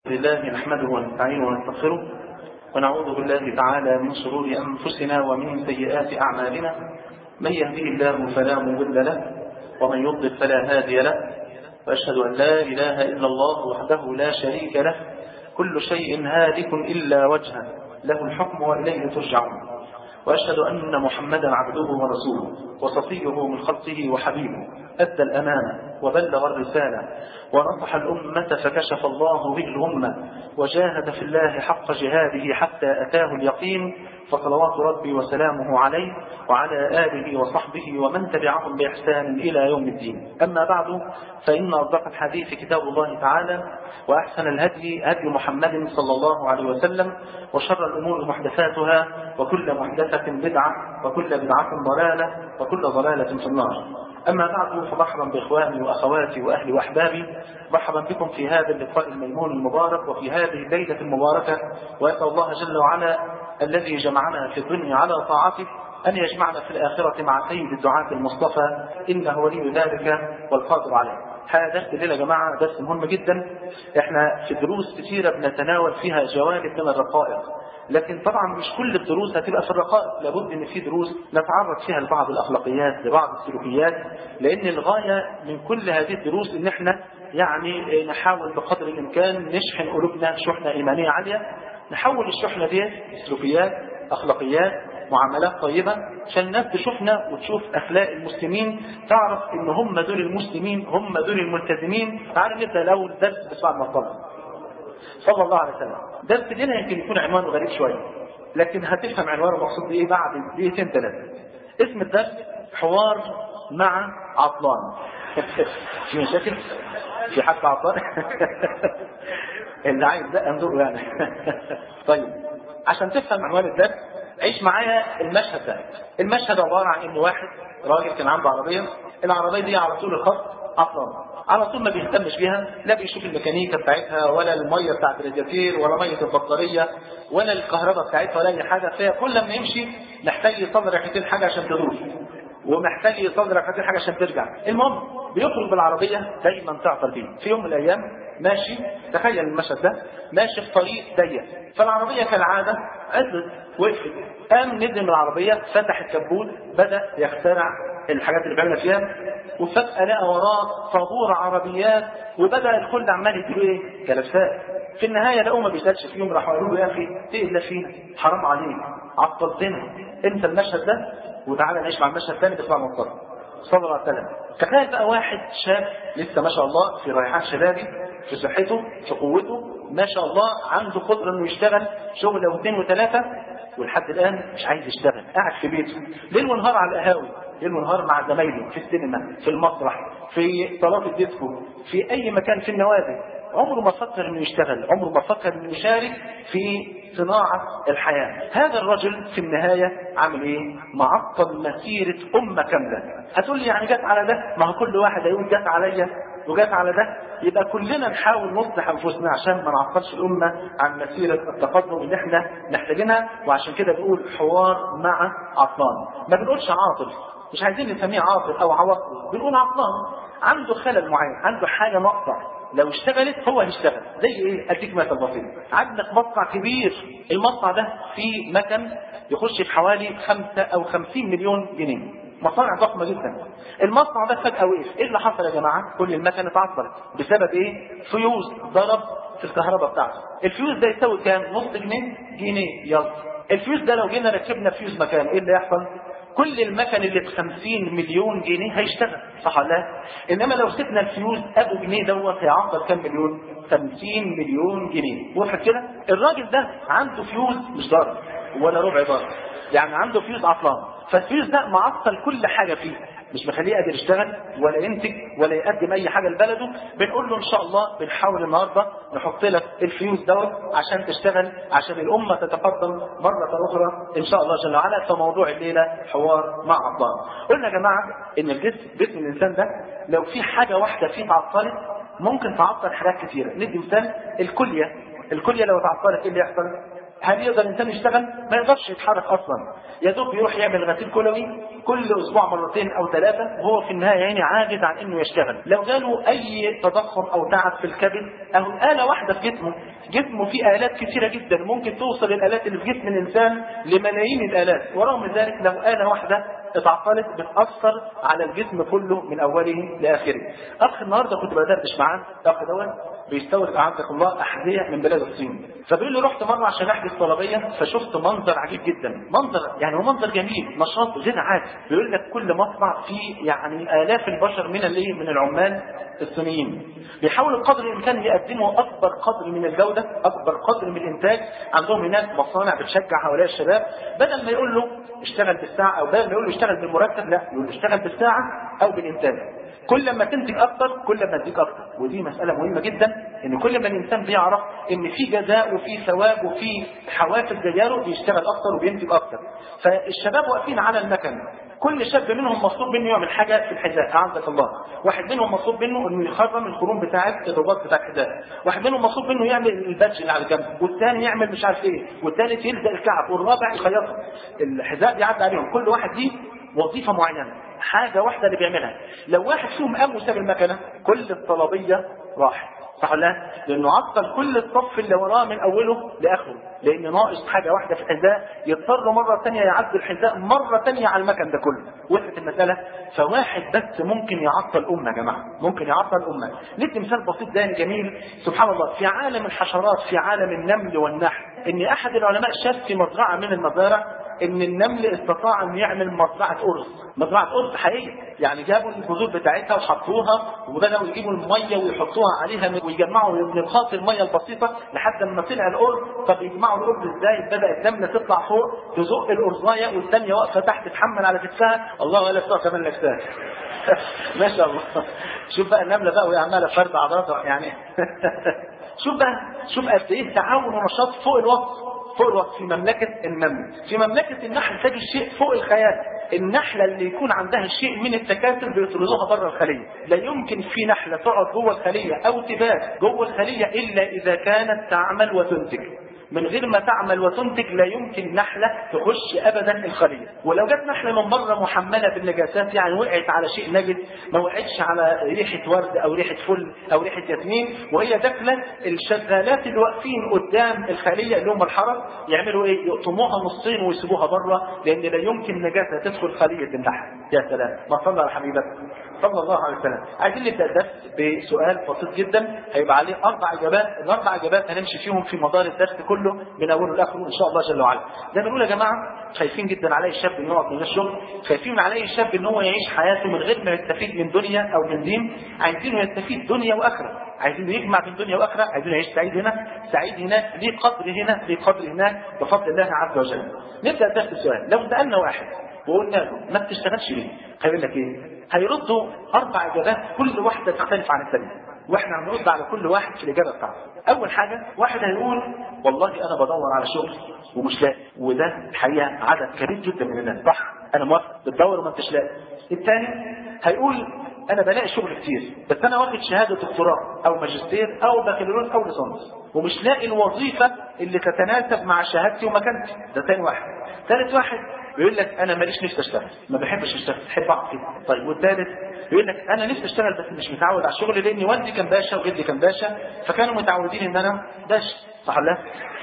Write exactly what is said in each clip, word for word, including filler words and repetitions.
لله نحمده ونستعينه ونستغفره ونعوذ بالله تعالى من شرور أنفسنا ومن سيئات أعمالنا. من يهديه الله فلا مضل له ومن يضلل فلا هادي له، وأشهد أن لا إله إلا الله وحده لا شريك له، كل شيء هالك إلا وجهه، له الحكم وإليه ترجعون. وأشهد أن محمدا عبده ورسوله وصفيه من خلقه وحبيبه، أدى الأمانة وبلغ الرسالة ونصح الأمة فكشف الله به الأمة، وجاهد في الله حق جهاده حتى أتاه اليقين، فصلوات ربي وسلامه عليه وعلى آله وصحبه ومن تبعهم بإحسان إلى يوم الدين. أما بعد، فإن أصدق الحديث كتاب الله تعالى، وأحسن الهدي هدي محمد صلى الله عليه وسلم، وشر الأمور محدثاتها، وكل محدثة بدعة، وكل بدعة ضلالة، وكل ضلالة في النار. أما بعد، فمرحبا بإخواني وأخواتي وأهلي وأحبابي، مرحبا بكم في هذا اللقاء الميمون المبارك وفي هذه الليلة المباركة، وأسأل الله جل وعلا الذي جمعنا في الدنيا على طاعته أن يجمعنا في الآخرة مع سيد الدعاة المصطفى، إنه ولي ذلك والقادر عليه. هذا الليل يا جماعة درس مهم جدا. احنا في دروس كثيرة بنتناول فيها جوانب من الرقائق، لكن طبعا مش كل الدروس هتبقى في الرقائق، لابد ان في دروس نتعرض فيها لبعض الاخلاقيات، لبعض السلوكيات، لان الغاية من كل هذه الدروس ان احنا يعني نحاول بقدر الامكان نشحن قلوبنا شحنة ايمانية عالية، نحول الشحنة دي سلوكيات، اخلاقيات، معاملات طيبة، عشان الناس تشوفنا وتشوف اخلاق المسلمين، تعرف ان هم دول المسلمين، هم دول الملتزمين. تعالوا نبدا الاول درس بسؤال المطلب صلى الله عليه وسلم. درس دينا يمكن يكون عنوانه غريب شويه، لكن هتفهم عنوانه مقصود بايه بعد دقيقتين ثلاثه. اسم الدرس حوار مع عطلان. في مشاكل؟ في حد عطلان؟ اللي عايز ده انظر يعني. طيب، عشان تفهم عنوان الدرس عيش معايا المشهد ده. المشهد عباره عن ان واحد راجل كان عنده عربيه، العربيه دي على طول الخط عطلان، على طول ما بيهتمش بيها، لا بيشوف الميكانيكا بتاعتها ولا الميه بتاعت الرادياتير ولا ميه البطاريه ولا الكهرباء بتاعتها ولا اي حاجه. فكل ما يمشي محتاج يصدر ركعتين حاجه عشان تدور، ومحتاج يصدر ركعتين حاجه عشان ترجع. المهم بيخرج بالعربيه دايما تعطل بيه. في يوم من الايام ماشي، تخيل المشهد ده، ماشي في طريق ضيق، فالعربيه كالعاده عطلت وقفت، قام نزل من العربيه، فتح الكبوت، بدا يخترع الحاجات اللي بيعملها فيها، وفجأة لقى وراه طابور عربيات، وبدأ الكل عمال يديله ايه؟ كلفات. في النهاية لقوه ما بيسألش فيهم، راحوا قالوا له يا اخي تقل فينا، حرام عليك، عطلتنا، انت المشهد ده، وتعالى نعيش مع المشهد الثاني بتاع المطلب صلى الله عليه وسلم. تخيل بقى واحد شاب لسه ما شاء الله في ريحان شبابي، في صحته، في قوته، ما شاء الله عنده قدرة انه يشتغل شغله واثنين وثلاثة، ولحد الآن مش عايز يشتغل، قاعد في بيته ليل ونهار على القهاوي، ليل ونهار مع زمايله في السينما، في المسرح، في صالات الديسكو، في أي مكان في النوادي. عمره ما فكر انه يشتغل، عمره ما فكر انه يشارك في صناعة الحياة. هذا الرجل في النهاية عامل ايه؟ معطل مسيرة أمة كاملة. هتقول لي يعني جت على ده؟ ما هو كل واحد هيقول جت عليا وجت على ده، يبقى كلنا نحاول نصلح انفسنا عشان ما نعطلش الامه عن مسيره التقدم اللي احنا محتاجينها. وعشان كده بنقول حوار مع عطلان، ما بنقولش عاطل، مش عايزين نسميه عاطل او عواطل، بنقول عطلان عنده خلل معين، عنده حاجه ناقصه، لو اشتغلت هو هيشتغل. زي ايه؟ اديك مثل بسيط. عندك مصنع كبير، المصنع ده فيه مكن يخش في حوالي خمسة او خمسين مليون جنيه، مصانع ضخمة جدا. المصنع ده فجأة وقف، ايه اللي حصل يا جماعة؟ كل المكن اتعطلت بسبب ايه؟ فيوز ضرب في الكهرباء بتاعته. الفيوز ده يساوي كام؟ نص جنيه، جنيه. يلا الفيوز ده لو جينا ركبنا فيوز مكان، ايه اللي يحصل؟ كل المكن اللي ب خمسين مليون جنيه هيشتغل، صح ولا لا؟ انما لو سيبنا الفيوز ابو جنيه دوت هيعطل كام مليون؟ خمسين مليون جنيه. واضح كده؟ الراجل ده عنده فيوز مش ضرب ولا ربع ضرب، يعني عنده فيوز عطلان، فالفيوز ده معطل كل حاجه فيه، مش مخليه قادر يشتغل ولا ينتج ولا يقدم اي حاجه لبلده. بنقول له ان شاء الله بنحاول النهارده نحط لك الفيوز دوت عشان تشتغل، عشان الامه تتقدم مره اخرى ان شاء الله جل وعلا. فموضوع الليله حوار مع عطلان. قلنا يا جماعه ان الجسم، جسم الانسان ده لو في حاجه واحده فيه اتعطلت ممكن تعطل حاجات كثيره. ندي مثال الكليه. الكليه لو اتعطلت ايه اللي يحصل؟ هل يقدر الانسان يشتغل؟ ما يقدرش يتحرك اصلا، يا دوب يروح يعمل غسيل كلوي كل اسبوع مرتين او ثلاثه، وهو في النهايه يعني عاجز عن انه يشتغل. لو جاله اي تضخم او تعب في الكبد او اله واحده في جسمه، جسمه فيه الات كثيره جدا، ممكن توصل الالات اللي في جسم الانسان لملايين الالات، ورغم ذلك لو اله واحده اتعطلت بتاثر على الجسم كله من اوله لاخره. اخ النهارده كنت بدردش معاه، اخ دوت بيستورد اعزك الله احذيه من بلاد الصين، فبيقول لي رحت مره عشان احجز طلبيه، فشفت منظر عجيب جدا، منظر يعني هو منظر جميل، نشاط غير عادي. بيقول لك كل مصنع فيه يعني الاف البشر من الايه من العمال الصينيين، بيحاولوا قدر الامكان يقدموا اكبر قدر من الجوده، اكبر قدر من الانتاج. عندهم هناك مصانع بتشجع هؤلاء الشباب، بدل ما يقول له اشتغل بالساعه او بدل ما يقول له اشتغل بالمرتب، لا يقول له اشتغل بالساعه او بالانتاج. كل ما تنتج اكتر كل ما تديك اكتر، ودي مساله مهمه جدا، ان كل ما الانسان بيعرف ان في جزاء وفي ثواب وفي حوافز جايه بيشتغل اكتر وبينتج اكتر. فالشباب واقفين على المكن، كل شاب منهم مطلوب منه يعمل حاجه في الحذاء اعزك الله، واحد منهم مطلوب منه انه يخرم الخروم بتاعه الرباط بتاع الحذاء، واحد منهم مطلوب منه يعمل البادج اللي على الجنب، والثاني يعمل مش عارف ايه، والثالث يلزق الكعب، والرابع يخيطها. الحذاء بيعدي عليهم كل واحد دي وظيفه معينه، حاجه واحده اللي بيعملها. لو واحد فيهم قام وساب المكنه كل الطلبيه راحت، صح ولا لا؟ لانه عطل كل الصف اللي وراه من اوله لاخره، لان ناقص حاجه واحده في الحذاء، يضطر مره ثانيه يعدل الحذاء مره ثانيه على المكن ده كله. وقفت المساله، فواحد بس ممكن يعطل امه يا جماعه، ممكن يعطل امه. ندي مثال بسيط ده جميل، سبحان الله، في عالم الحشرات، في عالم النمل والنحل، ان احد العلماء شاف في مزرعه من المزارع ان النمل استطاع ان يعمل مزرعه ارز، مزرعه ارز حقيقيه، يعني جابوا البذور بتاعتها وحطوها وبداوا يجيبوا الميه ويحطوها عليها ويجمعوا من الخاص الميه البسيطه لحد ما طلع الارز. طب يجمعوا الارز ازاي؟ بدات النمله تطلع فوق تزق الارزايه والثانيه واقفه تحت تحمل على كتفها، الله ولا بتوع كمان نفسها ما شاء الله. شوف بقى النمله بقى وهي عماله فرد عضلاتها يعني شوف بقى، شوف قد ايه تعاون ونشاط فوق الوصف، فوق الوصف في مملكة النمل. في مملكة النحل تجد شيء فوق الخيال، النحلة اللي يكون عندها شيء من التكاثر بيطردوها بره الخلية، لا يمكن في نحلة تقعد جوه الخلية أو تبات جوه الخلية إلا إذا كانت تعمل وتنتج. من غير ما تعمل وتنتج لا يمكن نحلة تخش أبدا الخلية. ولو جت نحلة من بره محملة بالنجاسات، يعني وقعت على شيء نجس، ما وقعتش على ريحة ورد أو ريحة فل أو ريحة ياسمين، وهي داخلة، الشغالات اللي واقفين قدام الخلية اللي هم الحرس يعملوا إيه؟ يقطموها نصين ويسيبوها بره، لأن لا يمكن نجاسة تدخل خلية النحل. يا سلام، ما صلى على حبيبك صلى الله عليه وسلم. عايزين نبدأ الدرس بسؤال بسيط جدا هيبقى عليه أربع إجابات، الأربع إجابات هنمشي فيهم في مدار الدرس كله من اوله لاخره ان شاء الله جل وعلا. زي ما بنقول يا جماعه، خايفين جدا على اي شاب انه يقعد من غير شغل، خايفين على اي شاب ان هو يعيش حياته من غير ما يستفيد من دنيا او من دين، عايزينه يستفيد دنيا واخره، عايزينه يجمع بين دنيا واخره، عايزينه يعيش سعيد هنا سعيد هناك، ليه قدر هنا ليه قدر هناك بفضل الله عز وجل. نبدا الدرس بسؤال، لو سالنا واحد وقلنا له ما بتشتغلش ليه؟ هيقول لك ايه؟ هيردوا اربع اجابات كل واحده تختلف عن الثانيه، واحنا هنرد على كل واحد في الاجابه بتاعته. اول حاجه، واحد هيقول والله انا بدور على شغل ومش لاقي، وده الحقيقه عدد كبير جدا من الناس، صح انا موافق، بتدور وما انتش لاقي. الثاني هيقول انا بلاقي شغل كتير بس انا واخد شهاده دكتوراه او ماجستير او بكالوريوس او ليسانس ومش لاقي الوظيفه اللي تتناسب مع شهادتي ومكانتي، ده ثاني واحد. ثالث واحد بيقول لك انا ماليش نفسي اشتغل، ما بحبش اشتغل، بحب اقعد كده. طيب والثالث يقول لك انا نفسي اشتغل بس مش متعود على الشغل، لان والدي كان باشا وجدي كان باشا فكانوا متعودين ان انا باشا، صح ولا لا؟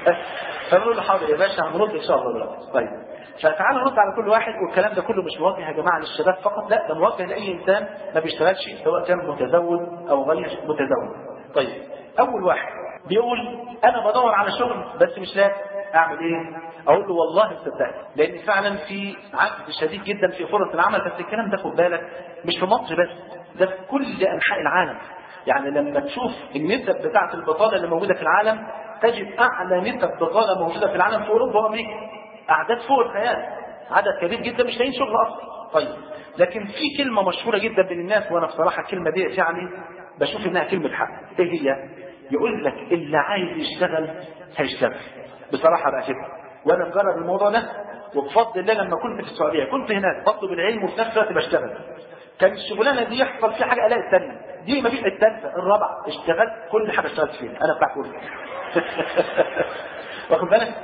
فبنقول له حاضر يا باشا هنرد ان شاء الله دلوقتي. طيب فتعالوا نرد على كل واحد، والكلام ده كله مش موجه يا جماعه للشباب فقط، لا ده موجه لاي انسان ما بيشتغلش سواء كان متزوج او غير متزوج. طيب اول واحد بيقول انا بدور على شغل بس مش لاقي، اعمل ايه؟ اقول له والله صدقني، لان فعلا في عجز شديد جدا في فرص العمل، بس الكلام ده خد بالك مش في مصر بس، ده في كل انحاء العالم. يعني لما تشوف النسب بتاعه البطاله اللي موجوده في العالم تجد اعلى نسب بطاله موجوده في العالم في اوروبا وامريكا، اعداد فوق الخيال، عدد كبير جدا مش لاقيين شغل اصلا. طيب لكن في كلمه مشهوره جدا بين الناس، وانا بصراحه الكلمه دي يعني بشوف انها كلمه حق، ايه هي؟ يقول لك اللي عايز يشتغل هيشتغل، بصراحه بقى كده. وانا مجرب الموضوع ده، وبفضل الله لما كنت في السعوديه كنت هناك بطلب العلم وفي نفس الوقت بشتغل، كان الشغلانه دي يحصل فيها حاجه الاقي الثانيه، دي ما فيش الثالثه الرابعه، اشتغلت كل حاجه اشتغلت فيها انا بتاع كله واخد بالك؟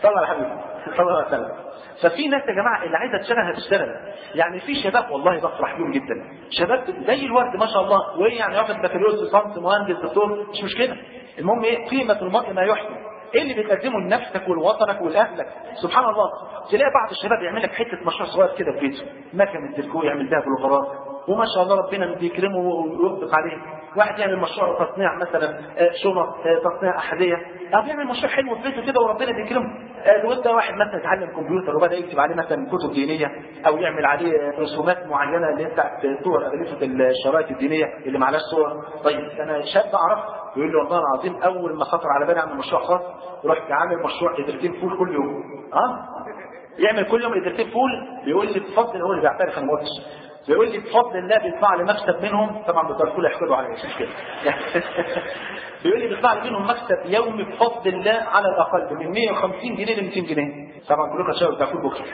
صلى على حبيبي صلى الله عليه وسلم. ففي ناس يا جماعه اللي عايزه تشتغل هتشتغل. يعني في شباب والله بفرح بيهم جدا، شباب زي الورد ما شاء الله، وايه يعني واخد بكالوريوس ليسانس مهندس دكتور مش مشكله، المهم ايه قيمه المرء ما يحسن. ايه اللي بتقدمه لنفسك ولوطنك ولاهلك؟ سبحان الله. تلاقي بعض الشباب يعمل لك حته مشروع صغير كده في بيته، مكنه الديكو يعمل بها بلوغرات، وما شاء الله ربنا بيكرمه ويطبق عليه. واحد يعمل مشروع تصنيع مثلا شنط، تصنيع احذيه، او يعمل مشروع حلو في بيته كده وربنا بيكرمه. وانت واحد مثلا يتعلم كمبيوتر وبدا يكتب عليه مثلا كتب دينيه، او يعمل عليه رسومات معينه اللي هي بتاعت صور اغلفه الشرايط الدينيه اللي معلاش صور. طيب انا شاب اعرف يقول لي والله العظيم اول ما خطر على بالي اعمل مشروع خاص رحت عامل مشروع قدرتين فول كل يوم. اه يعمل كل يوم قدرتين فول، بيقول لي بفضل، هو اللي بيعترف انا ما قلتش، بيقول لي بفضل الله بيطلع لي مكسب منهم، طبعا بتوع الفول هيحقدوا عليا مش كده. بيقول لي بيطلع لي منهم مكسب يومي بفضل الله على الاقل من مية وخمسين جنيه ل مئتين جنيه. طبعا كلكم هتشاوروا بتاع فول بكره.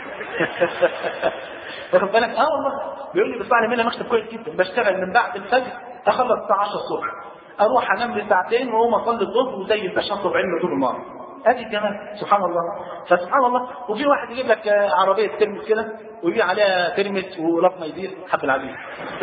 واخد بالك؟ اه والله بيقول لي بيطلع لي منها مكسب كويس جدا. بشتغل من بعد الفجر اخلص الساعه عشرة الصبح، اروح انام لي ساعتين واقوم اصلي الظهر وزي البشاطه بعلم طول النهار. ادي الجمال سبحان الله. فسبحان الله. وفي واحد يجيب لك عربيه ترمس كده ويجي عليها ترمس ولطمه يدير حب العزيز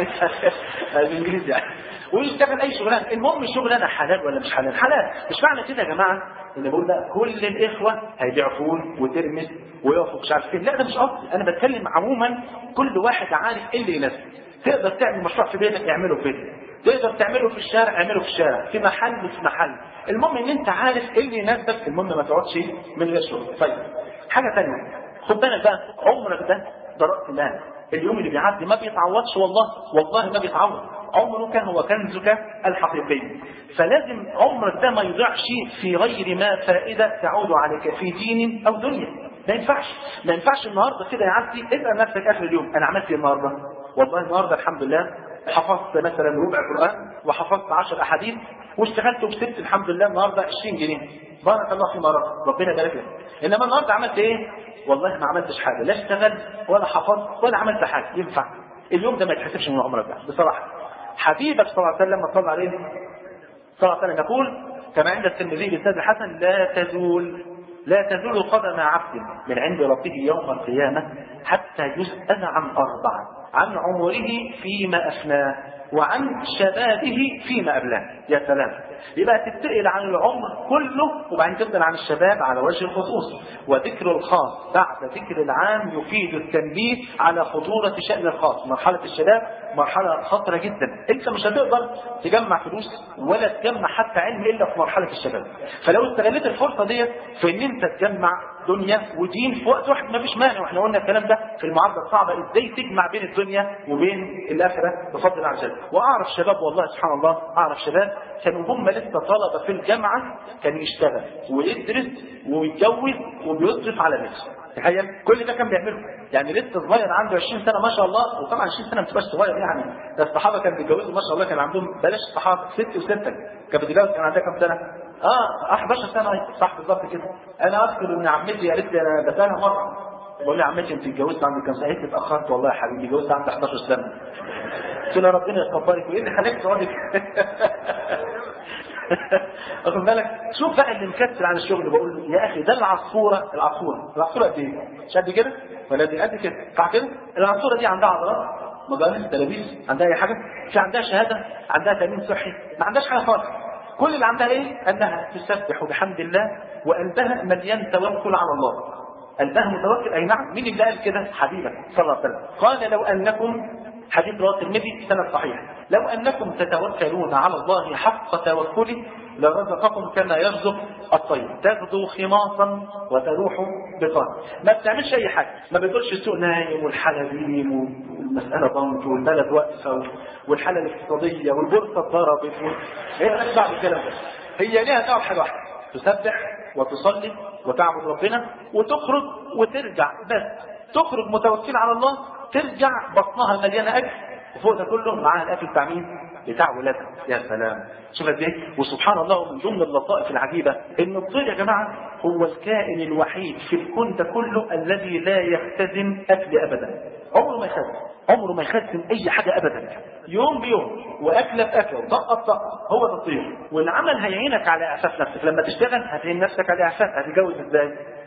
بالانجليزي يعني، ويشتغل اي شغلانه. المهم الشغلانه حلال ولا مش حلال؟ حلال. مش معنى كده يا جماعه اللي بقول ده كل الاخوه هيبيعوا فول وترمس ويقفوا مش عارف فين، لا ده مش قصدي. انا بتكلم عموما كل واحد عارف ايه اللي يناسبه. تقدر تعمل مشروع في بيتك اعمله في بيتك، تقدر تعمله في الشارع اعمله في الشارع، في محل في محل، المهم ان انت عارف ايه اللي يناسبك، المهم ما تقعدش من غير شغل. طيب حاجه ثانيه، خد بالك بقى، عمرك ده ده راس مال. اليوم اللي بيعدي ما بيتعوضش، والله والله ما بيتعوض. عمرك هو كنزك الحقيقي، فلازم عمرك ده ما يضيعش في غير ما فائده تعود عليك في دين او دنيا. ما ينفعش ما ينفعش النهارده كده يعدي اسال نفسك اخر اليوم انا عملت ايه النهارده؟ والله النهارده الحمد لله حفظت مثلا ربع قرآن وحفظت عشر أحاديث واشتغلت وكسبت الحمد لله النهارده عشرين جنيه، بارك الله فيما رزق، ربنا يبارك لك. إنما النهارده عملت إيه؟ والله ما عملتش حاجة، لا اشتغلت ولا حفظت ولا عملت حاجة. ينفع اليوم ده ما يتحسبش من عمرك ده بصراحة. حبيبك صلى الله عليه وسلم لما صلى عليه صلى الله عليه وسلم يقول كما عند الترمذي بإسناد الحسن لا تزول لا تزول قدم عبد من عند ربه يوم القيامة حتى يسأل عن أربعة: عن عمره فيما أفناه، وعن شبابه فيما أبلاه. يا سلام. يبقى تتسأل عن العمر كله وبعدين تسأل عن الشباب على وجه الخصوص، وذكر الخاص بعد ذكر العام يفيد التنبيه على خطورة شأن الخاص. مرحلة الشباب مرحلة خطرة جدا، انت مش هتقدر تجمع فلوس ولا تجمع حتى علم الا في مرحلة الشباب. فلو استغلت الفرصة دي في ان انت تجمع دنيا ودين في وقت واحد ما فيش مانع، واحنا قلنا الكلام ده في المعادله الصعبه ازاي تجمع بين الدنيا وبين الاخره بفضل الله عز وجل. واعرف شباب والله سبحان الله، اعرف شباب كانوا هم لسه طلبه في الجامعه كان يشتغل ويدرس ويتجوز وبيصرف على نفسه. تخيل كل ده كان بيعمله، يعني لسه صغير عنده عشرين سنه ما شاء الله. وطبعا عشرين سنه ما تبقاش صغير يعني، ده الصحابه كانوا بيتجوزوا ما شاء الله كان عندهم بلاش الصحابه ست وسته كانت بتتجوز كان عندها كام سنه؟ اه احد عشر سنه صح بالظبط كده. انا اذكر ان عمتي قالت لي انا بسالها مره بقول لها عمتي انت اتجوزت عندك كام سنه؟ قالت لي اتاخرت والله يا حبيبي اتجوزت عندي احد عشر سنه. قلت لها ربنا يكبرك وايه اللي خليك تقعدي واخد بالك؟ شوف بقى اللي مكسر عن الشغل بقول له يا اخي ده العصفوره العصفوره العصفوره قد ايه؟ مش قد كده ولا دي قد كده صح كده؟ العصفوره دي عندها عضلات مجالس تلابيس عندها اي حاجه؟ في عندها شهاده؟ عندها تامين صحي؟ ما عندهاش حاجه خالص. كل اللي عندها ايه؟ انها تسبح بحمد الله وقلبها مليان توكل على الله. قلبها متوكل. اي نعم. مين اللي قال كده؟ حبيبك صلى الله عليه وسلم قال لو انكم، حديث رواه الترمذي سند صحيح، لو انكم تتوكلون على الله حق توكله لرزقكم كما يرزق الطير تغدو خماصا وتروح بطانا. ما بتعملش اي حاجه، ما بتقولش السوق نايم والحلاليم والمساله ضنك والبلد واقفه والحاله الاقتصاديه والبورصه اتضربت. هي مالهاش دعوه بالكلام ده، هي ليها دعوه بحاجه واحده: تسبح وتصلي وتعبد ربنا وتخرج وترجع. بس تخرج متوكل على الله، ترجع بطنها مليانه اكل وفوق ده كله معاها الاكل بتاع مين؟ بتاع ولادها. يا سلام. شوف قد ايه. وسبحان الله من ضمن اللطائف العجيبه ان الطير يا جماعه هو الكائن الوحيد في الكون ده كله الذي لا يختزن اكل ابدا. عمره ما يخزن، عمره ما يخزن اي حاجه ابدا، يوم بيوم واكله باكله وطقه بطقه. هو ده الطير. والعمل هيعينك على اعفاف نفسك. لما تشتغل هتعين نفسك على اعفاف. هتتجوز ازاي؟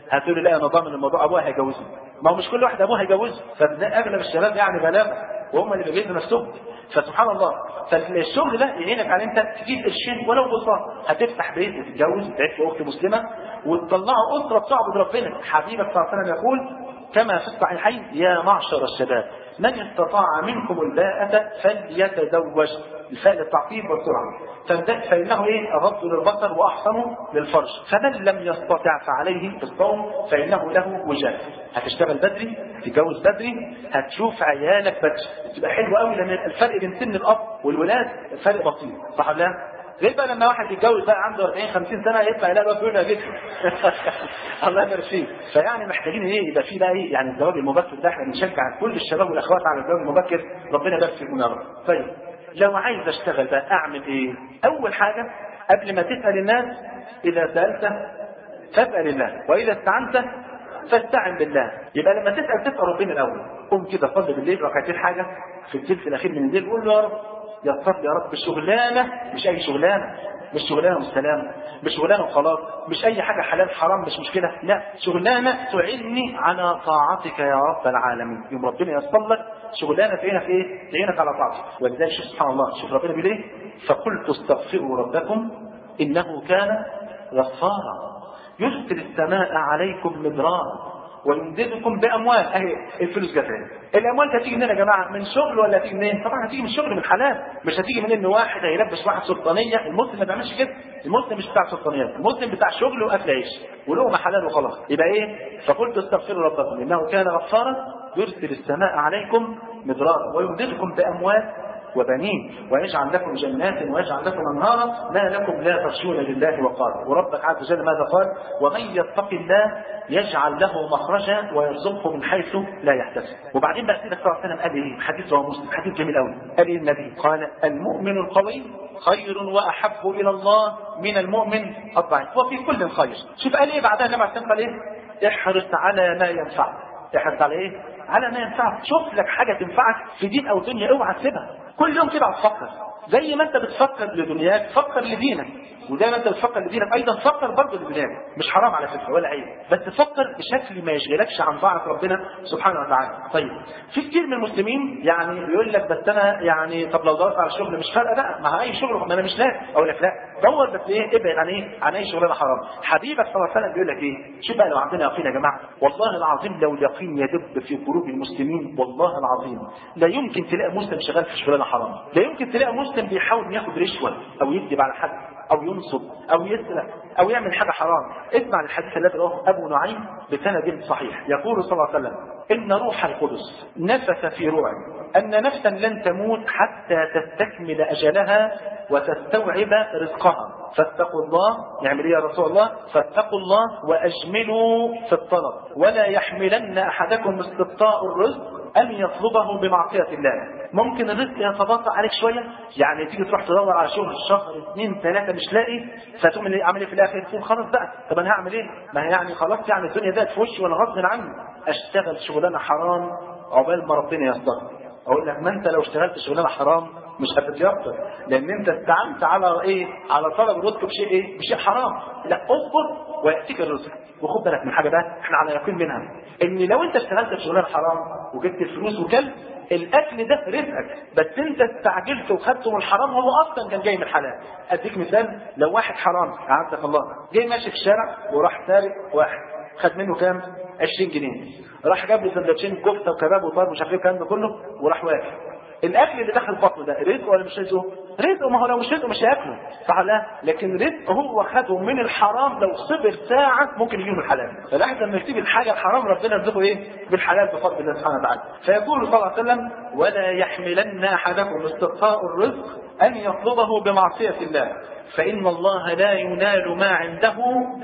هتقول لي لا انا ضامن الموضوع ابوها هيجوزني. ما هو مش كل واحد ابوها هيجوزه، فاغلب الشباب يعني غلابه وهم اللي بيجهزوا نفسهم. فسبحان الله، فالشغل ده يعينك على انت تجيب قرشين ولو بسيط، هتفتح بيت وتتجوز وتعيش في اخت مسلمه وتطلعوا اسره بتعبد ربنا. حبيبك صلى الله عليه وسلم يقول كما في الصحيحين يا معشر الشباب من استطاع منكم الباءة فليتزوج. الفاء للتعقيب والسرعه، فانه ايه اغض للبصر واحسن للفرج، فمن لم يستطع فعليه بالصوم فانه له وجاء. هتشتغل بدري، تتجوز بدري، هتشوف عيالك بدري، تبقى حلوه قوي لان الفرق بين سن الاب والولاد فرق بسيط، صح ولا لا؟ غير بقى لما واحد يتجوز بقى عنده أربعين خمسين سنه يطلع يلاقي بقى بيقول جدا الله يبارك فيك. فيعني محتاجين ايه يبقى في بقى ايه يعني الزواج المبكر ده، احنا بنشجع كل الشباب والاخوات على الزواج المبكر، ربنا يبارك فيكم يا رب. طيب لو عايز اشتغل بقى اعمل ايه؟ اول حاجه قبل ما تسال الناس، اذا سالت فاسال الله واذا استعنت فاستعن بالله. يبقى لما تسال تسال ربنا الاول. قوم كده صلي بالليل ركعتين حاجه في الثلث الاخير من الليل، قول له يا رب يسر لي يا رب الشغلانه، مش اي شغلانه، مش شغلانه والسلام، مش شغلانه وخلاص، مش اي حاجه حلال حرام مش مشكله، لا شغلانه تعيني على طاعتك يا رب العالمين. يوم ربنا ييسر لك شغلانه تعينك في ايه؟ تعينك على طاعتك. ولذلك شوف سبحان الله، شوف ربنا بيقول ايه؟ فقلت استغفروا ربكم انه كان غفارا يرسل السماء عليكم مدرارا ويمددكم باموال. اهي الفلوس جت اهي. الاموال هتيجي منين يا جماعه؟ من شغل ولا هتيجي منين؟ طبعا هتيجي من شغل من حلال، مش هتيجي من ان واحد هيلبس واحد سلطانيه. المسلم ما بيعملش كده، المسلم مش بتاع سلطانيات، المسلم بتاع شغل واكل عيش ولقمه حلال وخلاص. يبقى ايه؟ فقلت استغفروا ربكم انه كان غفارا يرسل السماء عليكم مدرارا ويمددكم باموال وبنين ويجعل لكم جنات ويجعل لكم انهارا ما لكم لا تخشون لله وقارا. وربك عز وجل ماذا قال؟ ومن يتق الله يجعل له مخرجا ويرزقه من حيث لا يحتسب. وبعدين بقى سيدنا صلى الله عليه وسلم قال ايه؟ حديث رواه مسلم، حديث جميل قوي. قال ايه النبي؟ قال المؤمن القوي خير واحب الى الله من المؤمن الضعيف وفي كل خير. شوف قال ايه بعدها جماعه قال ايه؟ احرص على ما ينفعك. احرص على ايه؟ على ما ينفعك. شوف لك حاجه تنفعك في دين او دنيا اوعى تسيبها. كل يوم كده تفكر، زي ما انت بتفكر لدنياك فكر لدينك، وزي ما انت بتفكر لدينك ايضا فكر برضه لدنياك. مش حرام على فكره ولا عيب، بس فكر بشكل ما يشغلكش عن طاعه ربنا سبحانه وتعالى. طيب في كتير من المسلمين يعني بيقول لك بس انا يعني طب لو دورت على الشغل مش فارقه بقى، مع اي شغل ما انا مش لاقي. اقول لك لا، دور بس ايه؟ ابعد عن ايه؟ عن اي شغلانه حرام. حبيبك صلى الله عليه وسلم بيقول لك ايه؟ شوف بقى لو عندنا يقين يا جماعه، والله العظيم لو اليقين يدب في قلوب المسلمين والله العظيم لا يمكن تلاقي مسلم شغال في شغلانه حرام، لا يمكن تلاقي مسلم بيحاول ياخد رشوه او يكذب على حد او ينصب او يسرق او يعمل حاجه حرام. اسمع الحديث الذي رواه ابو نعيم بسند صحيح. يقول صلى الله عليه وسلم ان روح القدس نفث في روعي ان نفسا لن تموت حتى تستكمل اجلها وتستوعب رزقها فاتقوا الله. نعمل ايه يا رسول الله؟ فاتقوا الله واجملوا في الطلب ولا يحملن احدكم استبطاء الرزق أن يطلبه بمعصية الله. ممكن الرزق يتباطأ عليك شوية، يعني تيجي تروح تدور على شغل شهر اثنين ثلاثة مش لاقي، فتقوم عامل ايه في الآخر؟ تقول خلاص بقى طب أنا هعمل إيه؟ ما هي يعني خلاص يعني الدنيا ديت في وشي وأنا غصب عني أشتغل شغلانة حرام عقبال ما ربنا يصدق. أقول لك ما أنت لو اشتغلت شغلانة حرام مش هتتيقظ، لأن أنت استعنت على إيه؟ على طلب الرزق بشيء إيه؟ بشيء حرام. لا اصبر ويأتيك الرزق. وخد بالك من حاجه بقى احنا على يقين منها، ان لو انت اشتغلت في شغلانه حرام وجبت الفلوس وكلت الاكل ده رزقك، بس انت استعجلت وخدته من الحرام، هو اصلا كان جاي من الحلال. اديك مثال، لو واحد حرام اعزك الله جاي ماشي في الشارع وراح سارق واحد خد منه كام؟ عشرين جنيه، راح جاب له سندوتشين كفته وكباب وطرب ومش عارف ايه الكلام ده كله وراح واكل. الاكل اللي دخل بطنه ده رزق ولا مش رزقه؟ رزقه، ما هو لو مش رزقه مش هياكله صح لا؟ لكن رزقه هو خده من الحرام، لو صبر ساعه ممكن يجيله من الحلال. فالواحد لما يسيب الحاجه الحرام ربنا يرزقه ايه؟ بالحلال بفضل الله سبحانه وتعالى. فيقول صلى الله عليه وسلم ولا يحملن احدكم استبطاء الرزق ان يطلبه بمعصيه الله فان الله لا ينال ما عنده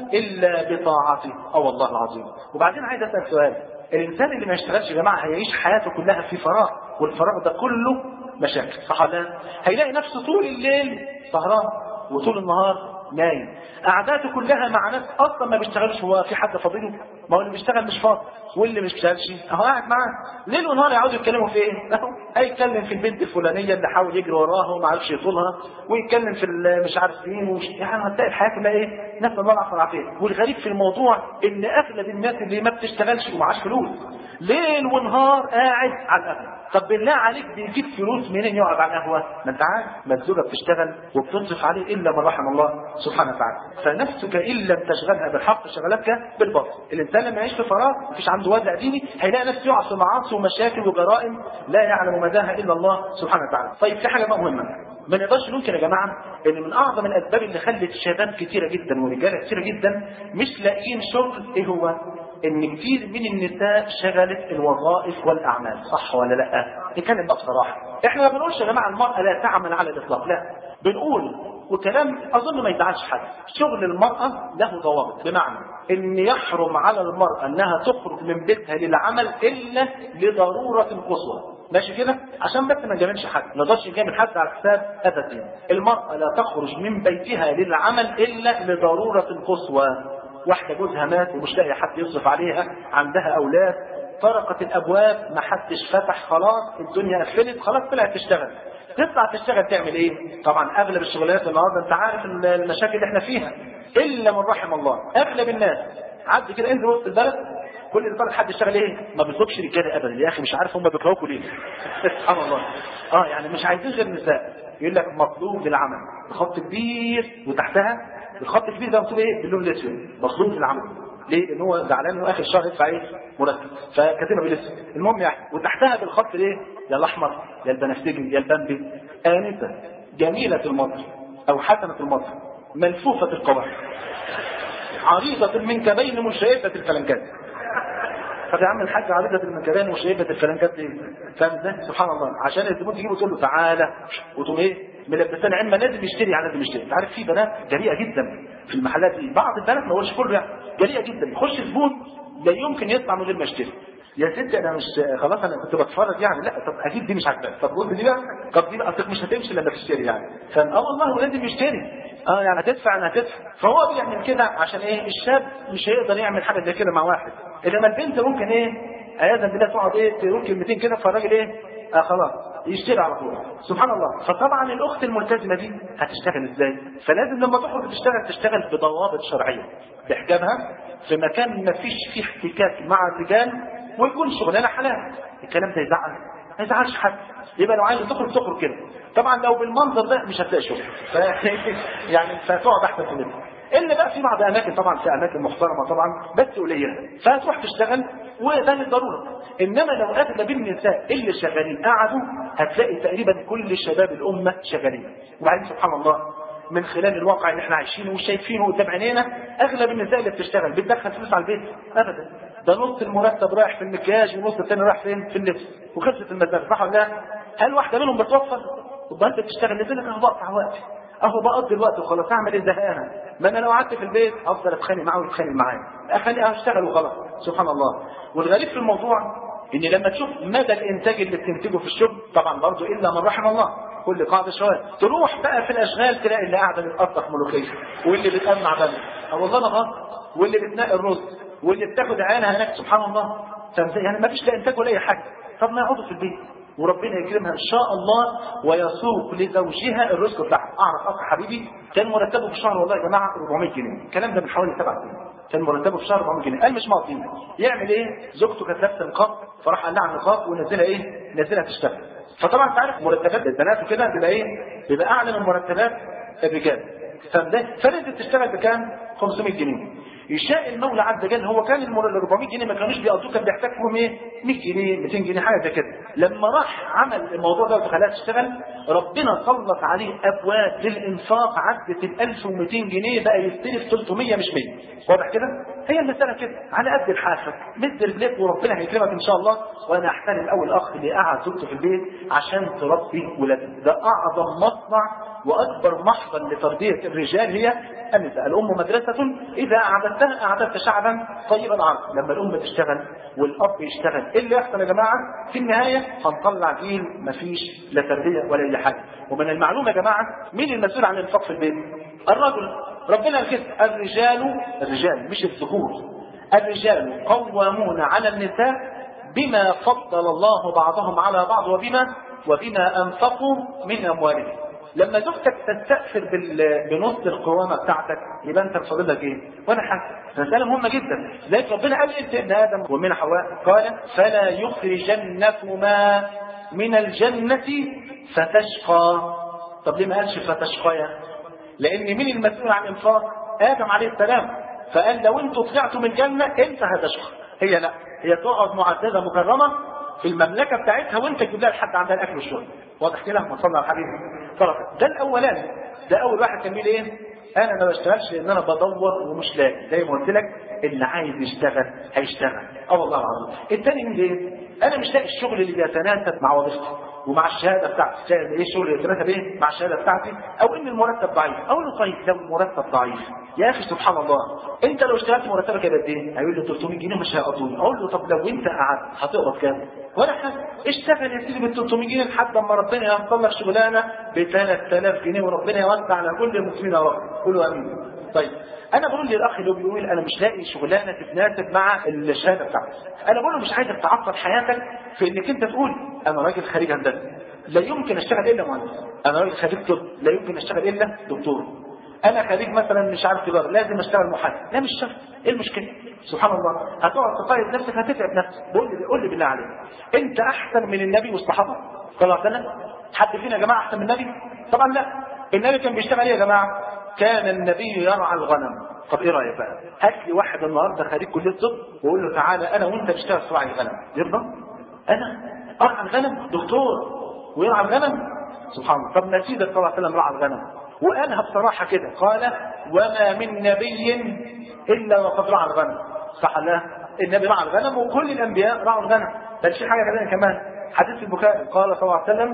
الا بطاعته. اه والله العظيم. وبعدين عايز اسال سؤال، الانسان اللي ما يشتغلش يا جماعه هيعيش حياته كلها في فراغ، والفراغ ده كله مشاكل صح ولا؟ هيلاقي نفسه طول الليل سهران وطول النهار نايم، قعداته كلها مع ناس اصلا ما بيشتغلش. هو في حد فاضله؟ ما هو اللي بيشتغل مش فاضي، واللي مش بيشتغلش اهو قاعد معاه ليل ونهار يقعدوا يتكلموا في ايه؟ هيتكلم في البنت الفلانيه اللي حاول يجري وراها وما عرفش يطولها، ويتكلم في مش عارف مين ومش يعني هتلاقي الحياه كلها ايه؟ نفس الله العفو والعافيه. والغريب في الموضوع ان اغلب الناس اللي ما بتشتغلش ومعاش فلوس ليل ونهار قاعد على القهوه. طب بالله عليك بيجيب فلوس منين يقعد على القهوه؟ ما انت عارف ما الزوجه بتشتغل وبتصرف عليه الا من رحم الله سبحانه وتعالى. فنفسك ان لم تشغلها بالحق شغلتك بالباطل. الانسان لما يعيش في فراغ مفيش عنده وزع ديني هيلاقي نفسه يقع في معاصي ومشاكل وجرائم لا يعلم مداها الا الله سبحانه وتعالى. طيب في حاجه بقى مهمه ما نقدرش ننكر يا جماعه ان من اعظم الاسباب اللي خلت شباب كتيره جدا ورجاله كتيره جدا مش لاقيين شغل ايه هو؟ ان كتير من النساء شغلت الوظائف والاعمال. صح ولا لا؟ نتكلم بقى بصراحه. احنا ما بنقولش يا جماعه المراه لا تعمل على الاطلاق، لا بنقول وكلام اظن ما يزعلش حد، شغل المراه له ضوابط، بمعنى ان يحرم على المراه انها تخرج من بيتها للعمل الا لضروره قصوى. ماشي كده؟ عشان بس ما نجاملش حد، ما نقدرش نجامل حد على حساب ابدا. المراه لا تخرج من بيتها للعمل الا لضروره قصوى. واحده جوزها مات ومش لاقي حد يصرف عليها، عندها اولاد، طرقت الابواب ما حدش فتح، خلاص الدنيا قفلت، خلاص طلعت تشتغل. تطلع تشتغل تعمل ايه؟ طبعا اغلب الشغلانات النهارده انت عارف المشاكل اللي احنا فيها الا من رحم الله. اغلب الناس عدي كده انزل وسط البلد، كل البلد حد يشتغل ايه؟ ما بيطلبش رجاله ابدا. يا اخي مش عارف هم بيكرهوكوا ليه؟ سبحان الله. اه يعني مش عايزين غير نساء. يقول لك مطلوب للعمل بخط كبير وتحتها الخط الكبير ده مكتوب ايه؟ باللون الاسود، مطلوب للعمل. ليه؟ لان هو زعلان انه اخر الشهر يدفع ايه؟ مرتب، فكاتبها بالاسود. المهم يعني وتحتها بالخط الايه؟ يا الاحمر يا البنفسجي يا البامبي، انسه جميله المظهر او حسنه المظهر ملفوفه القوام عريضه المنكبين مشيبه الفلنكات. طب يا عم الحاج عريضه المنكبين وشيبه الفلنكات ايه؟ فاهم ازاي؟ سبحان الله. عشان الزبون تجيبه تقول له تعالى وتقوم ايه؟ ملبسان عما لازم يشتري على لازم يشتري. انت عارف في بنات جريئه جدا في المحلات دي، بعض البنات ما هوش كله يعني جريئه جدا، يخش زبون لا يمكن يطلع من غير ما يشتري. يا ستي انا مش خلاص انا كنت بتفرج يعني، لا طب اكيد دي مش عاجباك، طب قول دي بقى، طب دي بقى مش هتمشي لما تشتري يعني. فان اه والله لازم يشتري، اه يعني هتدفع انا هتدفع. فهو بيعمل كده عشان ايه؟ الشاب مش هيقدر يعمل حاجه زي كده مع واحد، انما البنت ممكن ايه؟ عياذا بالله تقعد ايه؟ تقول كلمتين كده فالراجل ايه؟ آه خلاص يشتري على طول. سبحان الله. فطبعا الاخت الملتزمه دي هتشتغل ازاي؟ فلازم لما تخرج تشتغل تشتغل بضوابط شرعيه، بحجابها في مكان ما فيش فيه احتكاك مع الرجال، ويكون شغلانه حلال. الكلام ده يزعل؟ ما يزعلش حد. يبقى لو عايز تخرج تخرج كده. طبعا لو بالمنظر ده مش هتلاقي شغل. ف... يعني فتقعد احسن في منه. الا بقى في بعض اماكن طبعا، في اماكن محترمه طبعا بس قليله، فهتروح تشتغل وده للضروره. انما لو اغلب النساء اللي شغالين قعدوا هتلاقي تقريبا كل شباب الامه شغالين. وبعدين سبحان الله من خلال الواقع اللي احنا عايشينه وشايفينه قدام عينينا، اغلب النساء اللي بتشتغل بتدخل فلوس على البيت ابدا. ده نص المرتب رايح في المكياج ونص الثاني رايح فين؟ في اللبس وخلصت المزاج. صح ولا لا؟ هل واحده منهم بتوفر؟ يبقى انت بتشتغل لك انا بقطع وقتي، اهو بقضي الوقت وخلاص، اعمل ايه زهقانه؟ ما انا لو قعدت في البيت افضل اتخانق معاه ويتخانق معايا، اخليها اشتغل وخلاص. سبحان الله. والغريب في الموضوع ان لما تشوف مدى الانتاج اللي بتنتجه في الشغل، طبعا برضه الا من رحم الله، كل قاعده شويه، تروح بقى في الاشغال تلاقي اللي قاعده بتقطف ملوخيه، واللي بتقمع بلد، او والله ما غلط، واللي بتنقي الرز، واللي بتاخد عينها هناك. سبحان الله. يعني ما فيش لا انتاج ولا اي حاجه. طب ما يقعدوا في البيت وربنا يكرمها ان شاء الله ويسوق لزوجها الرزق بتاعها. اعرف اخ حبيبي كان مرتبه في الشهر والله يا جماعه أربعمائة جنيه، الكلام ده من حوالي سبع سنين، كان مرتبه في الشهر أربعمائة جنيه، قال مش مقضي. يعمل ايه؟ زوجته كانت لابسه نقاب، فراح قال لها على النقاب ونزلها ايه؟ نزلها تشتغل. فطبعا انت عارف مرتبات البنات وكده بيبقى ايه؟ بيبقى اعلى من مرتبات الرجال. فنزلت تشتغل بكام؟ خمسمائة جنيه. يشاء المولى عز وجل، هو كان ال أربعمائة جنيه ما كانوش بيقضوه، كان بيحتاج فيهم ايه؟ مئة جنيه مئتين جنيه حاجه زي كده. لما راح عمل الموضوع ده وخلاها تشتغل، ربنا سلط عليه ابواب للانفاق عدت ال ألف ومئتين جنيه، بقى يستلف ثلاثمائة مش مية. واضح كده؟ هي المساله كده على قد الحافه، مد رجليك وربنا هيكرمك ان شاء الله. وانا احترم اول اخ اللي قعد زوجته في البيت عشان تربي ولادها، ده اعظم مصنع واكبر محضن لتربيه الرجال هي النساء. الام مدرسه اذا اعددتها اعددت شعبا طيب العرض. لما الام تشتغل والاب يشتغل، ايه اللي يحصل يا جماعه؟ في النهايه هنطلع جيل مفيش لا تربيه ولا اي حاجه. ومن المعلومه يا جماعه مين المسؤول عن الانفاق في البيت؟ الرجل. ربنا قال كده الرجال الرجال مش الذكور، الرجال قوامون على النساء بما فضل الله بعضهم على بعض وبما وبما أنفقوا من أموالهم. لما زوجتك تستأثر بنص القوامة بتاعتك يبقى أنت بفضل لك إيه؟ ولا حاجة. مسألة مهمة جدا. زي ربنا قال إنت ابن آدم ومن حواء قال فلا يخرجنكما من الجنة فتشقى. طب ليه ما قالش فتشقيا؟ لأن مين المسؤول عن إنفاق؟ آدم عليه السلام. فقال لو أنتوا طلعتوا من الجنة أنت هتشقى. هي لا، هي تقعد معززة مكرمة في المملكة بتاعتها وأنت تجيب لها لحد عندها الأكل والشرب. واضح كده؟ ما صلى على الحبيب. ده الأولاني. ده أول واحد كان بيقول إيه؟ أنا ما بشتغلش لأن أنا بدور ومش لاقي. زي ما قلت لك اللي عايز يشتغل هيشتغل. أه والله العظيم. الثاني من إيه؟ أنا مش لاقي الشغل اللي بيتناسب مع وظيفتي ومع الشهاده بتاعتي. ايه الشغل اللي يتناسب ايه مع الشهاده بتاعتي؟ او ان المرتب ضعيف. اقول له طيب لو المرتب ضعيف يا اخي سبحان الله، انت لو اشتغلت مرتبك قد ايه؟ هيقول لي ثلاثمية جنيه مش هيقضوني. اقول له طب لو انت قعدت هتقبض كام؟ ولا حاجه. اشتغل يا سيدي بال ثلاثمية جنيه لحد اما ربنا يوفر لك شغلانه ب ثلاثة آلاف جنيه وربنا يوسع على كل المسلمين يا رب. قولوا امين. طيب انا بقول للاخ اللي بيقول انا مش لاقي شغلانه تتناسب مع الشهاده بتاعتي، انا بقول له مش عايزك تعطل حياتك في انك انت تقول انا راجل خريج هندسه لا يمكن اشتغل الا مهندس، انا راجل خريج طب لا يمكن اشتغل الا دكتور، انا خريج مثلا مش عارف تجاره لازم اشتغل محاسب. لا مش شرط. ايه المشكله؟ سبحان الله. هتقعد تقيد نفسك هتتعب نفسك. قول لي قول لي بالله عليك انت احسن من النبي والصحابه صلى الله عليه وسلم؟ حد فينا يا جماعه احسن من النبي؟ طبعا لا. النبي كان بيشتغل ايه يا جماعه؟ كان النبي يرعى الغنم. طب ايه رايك بقى؟ هات لي واحد النهارده خريج كليه طب وقول له تعالى انا وانت نشتغل في رعي الغنم، يرضى؟ انا ارعى الغنم؟ دكتور ويرعى الغنم؟ سبحان الله. طب نسيدك صلى الله عليه وسلم رعى الغنم وقالها بصراحه كده، قال وما من نبي الا وقد رعى الغنم. صح الله؟ النبي رعى الغنم وكل الانبياء رعوا الغنم. بل في حاجه كمان كمان حديث البخاري قال صلى الله عليه وسلم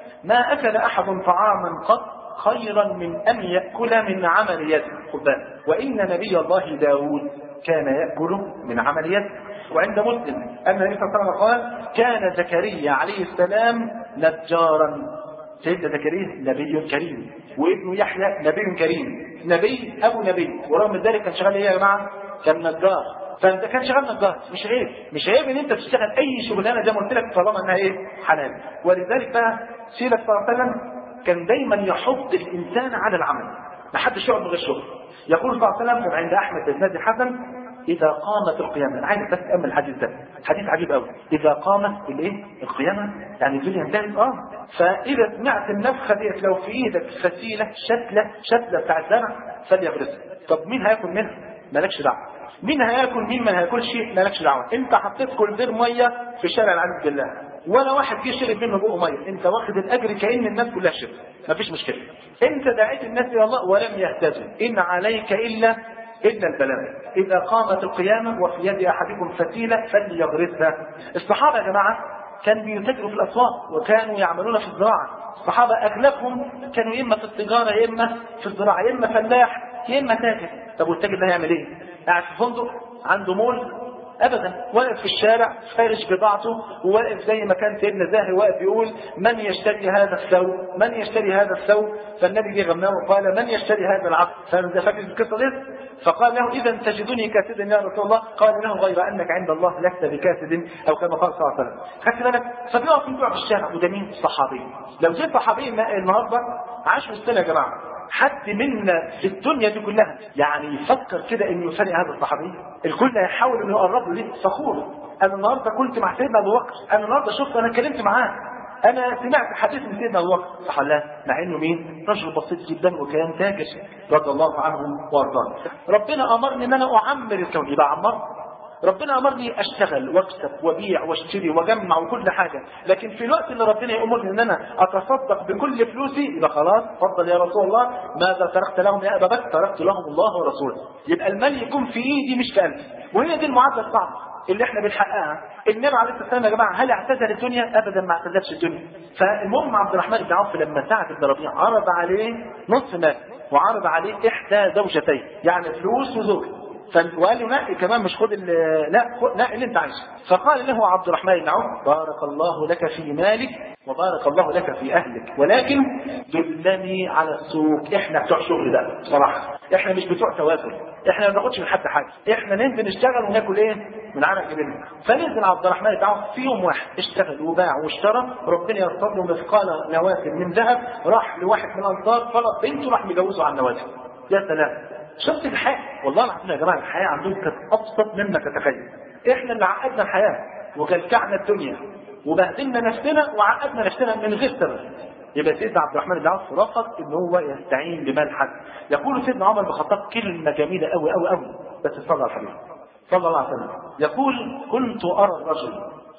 ما اكل احد طعاما قط خيرا من ان ياكل من عمل يده. خد بالك. وان نبي الله داود كان ياكل من عمل يده. وعند مسلم ان النبي صلى الله عليه وسلم قال كان زكريا عليه السلام نجارا. سيدنا زكريا نبي كريم وابنه يحيى نبي كريم، نبي ابو نبي، ورغم ذلك كان شغال ايه يا جماعه؟ كان نجار. فانت كان شغال نجار مش عيب، مش عيب ان انت تشتغل اي شغلانه زي ما قلت لك طالما انها ايه؟ حلال. ولذلك بقى سيدنا صلى الله عليه وسلم كان دايما يحض الانسان على العمل، ما حدش يقعد من غير شغل. يقول صلى الله عليه وسلم عند احمد بن حسن اذا قامت القيامه، انا عايز بس تامل الحديث ده، حديث عجيب قوي. اذا قامت الايه؟ القيامه، يعني الدنيا انتهت. اه فاذا سمعت النفخه ديت لو في ايدك فتيله شتله شتله بتاعت زرع فليغرسها. طب مين هياكل منها؟ مالكش دعوه. مين هياكل مين ما هياكلش مالكش دعوه. انت حطيت كولدير ميه في شارع العز بالله ولا واحد جه شرب منه بقه ميه، انت واخد الاجر كأن الناس كلها شربت، مفيش مشكله. انت دعيت الناس الى الله ولم يهتدوا، ان عليك الا الا البلاغ. اذا قامت القيامه وفي يد احدكم فتيله فليغرسها. الصحابه يا جماعه كانوا بيتاجروا في الاسواق وكانوا يعملون في الزراعه. الصحابه اغلبهم كانوا اما في التجاره يا اما في الزراعه، يا اما فلاح يا اما تاجر. طب والتاجر ده هيعمل ايه؟ قاعد في فندق عنده مول؟ ابدا. واقف في الشارع فارش بضاعته وواقف زي ما كان سيدنا زاهي واقف يقول من يشتري هذا الثوب؟ من يشتري هذا الثوب؟ فالنبي جه غماه وقال من يشتري هذا العبد؟ فاهم ده فاكر القصه دي؟ فقال له اذا تجدني كاسدا يا رسول الله؟ قال له غير انك عند الله لست بكاسد، او كما قال صلى الله عليه وسلم. خدت بالك؟ فبيقف يبيع في الشارع. وده مين؟ صحابي. لو جه صحابي النهارده عاش في السنه يا جماعه، حد منا في الدنيا دي كلها يعني يفكر كده انه يفرق هذا الصحابي؟ الكل هيحاول انه يقرب له ليه؟ فخور. انا النهارده كنت مع سيدنا ابو بكر، انا النهارده شفت، انا اتكلمت معاه، انا سمعت حديث من سيدنا ابو بكر. صح لا؟ مع انه مين؟ رجل بسيط جدا وكان تاجر رضي الله عنه وارضاه. ربنا امرني ان انا اعمر الكون، يبقى عمر. ربنا امرني اشتغل واكسب وابيع واشتري واجمع وكل حاجه، لكن في الوقت اللي ربنا يامرني ان انا اتصدق بكل فلوسي يبقى خلاص اتفضل يا رسول الله ماذا تركت لهم يا ابا بكر؟ تركت لهم الله ورسوله. يبقى المال يكون في ايدي مش في قلبي، وهي دي المعادله الصعبه اللي احنا بنحققها. النبي عليه الصلاه والسلام يا جماعه هل اعتزل الدنيا؟ ابدا ما اعتزلش الدنيا. فالمهم عبد الرحمن بن عوف لما سعد بن ربيعه عرض عليه نصف مال وعرض عليه احدى زوجتين، يعني فلوس وزوجه، وقال له لا كمان مش خد لا لا اللي انت عايزه. فقال له عبد الرحمن بن عوف بارك الله لك في مالك وبارك الله لك في اهلك، ولكن دلني على السوق. احنا بتوع شغل ده بصراحه، احنا مش بتوع توافل، احنا ما بناخدش من حد حاجه، احنا ننزل نشتغل وناكل ايه من عرق جبيننا. فنزل عبد الرحمن بن عوف في يوم واحد اشتغل وباع واشترى، ربنا يرتب له مثقال نواه من ذهب، راح لواحد من الانصار طلب بنته راح مجوزه على النواه. يا سلام، شفت الحياه؟ والله العظيم يا جماعه الحياه عندهم كانت ابسط مما تتخيل. احنا اللي عقدنا الحياه وكلكعنا الدنيا وبهدلنا نفسنا وعقدنا نفسنا من غير سبب. يبقى سيدنا عبد الرحمن بن عوف رفض ان هو يستعين بمال حد. يقول سيدنا عمر بن الخطاب كلمه جميله قوي قوي قوي، بس صلى على الحبيب صلى الله عليه وسلم. يقول كنت ارى الرجل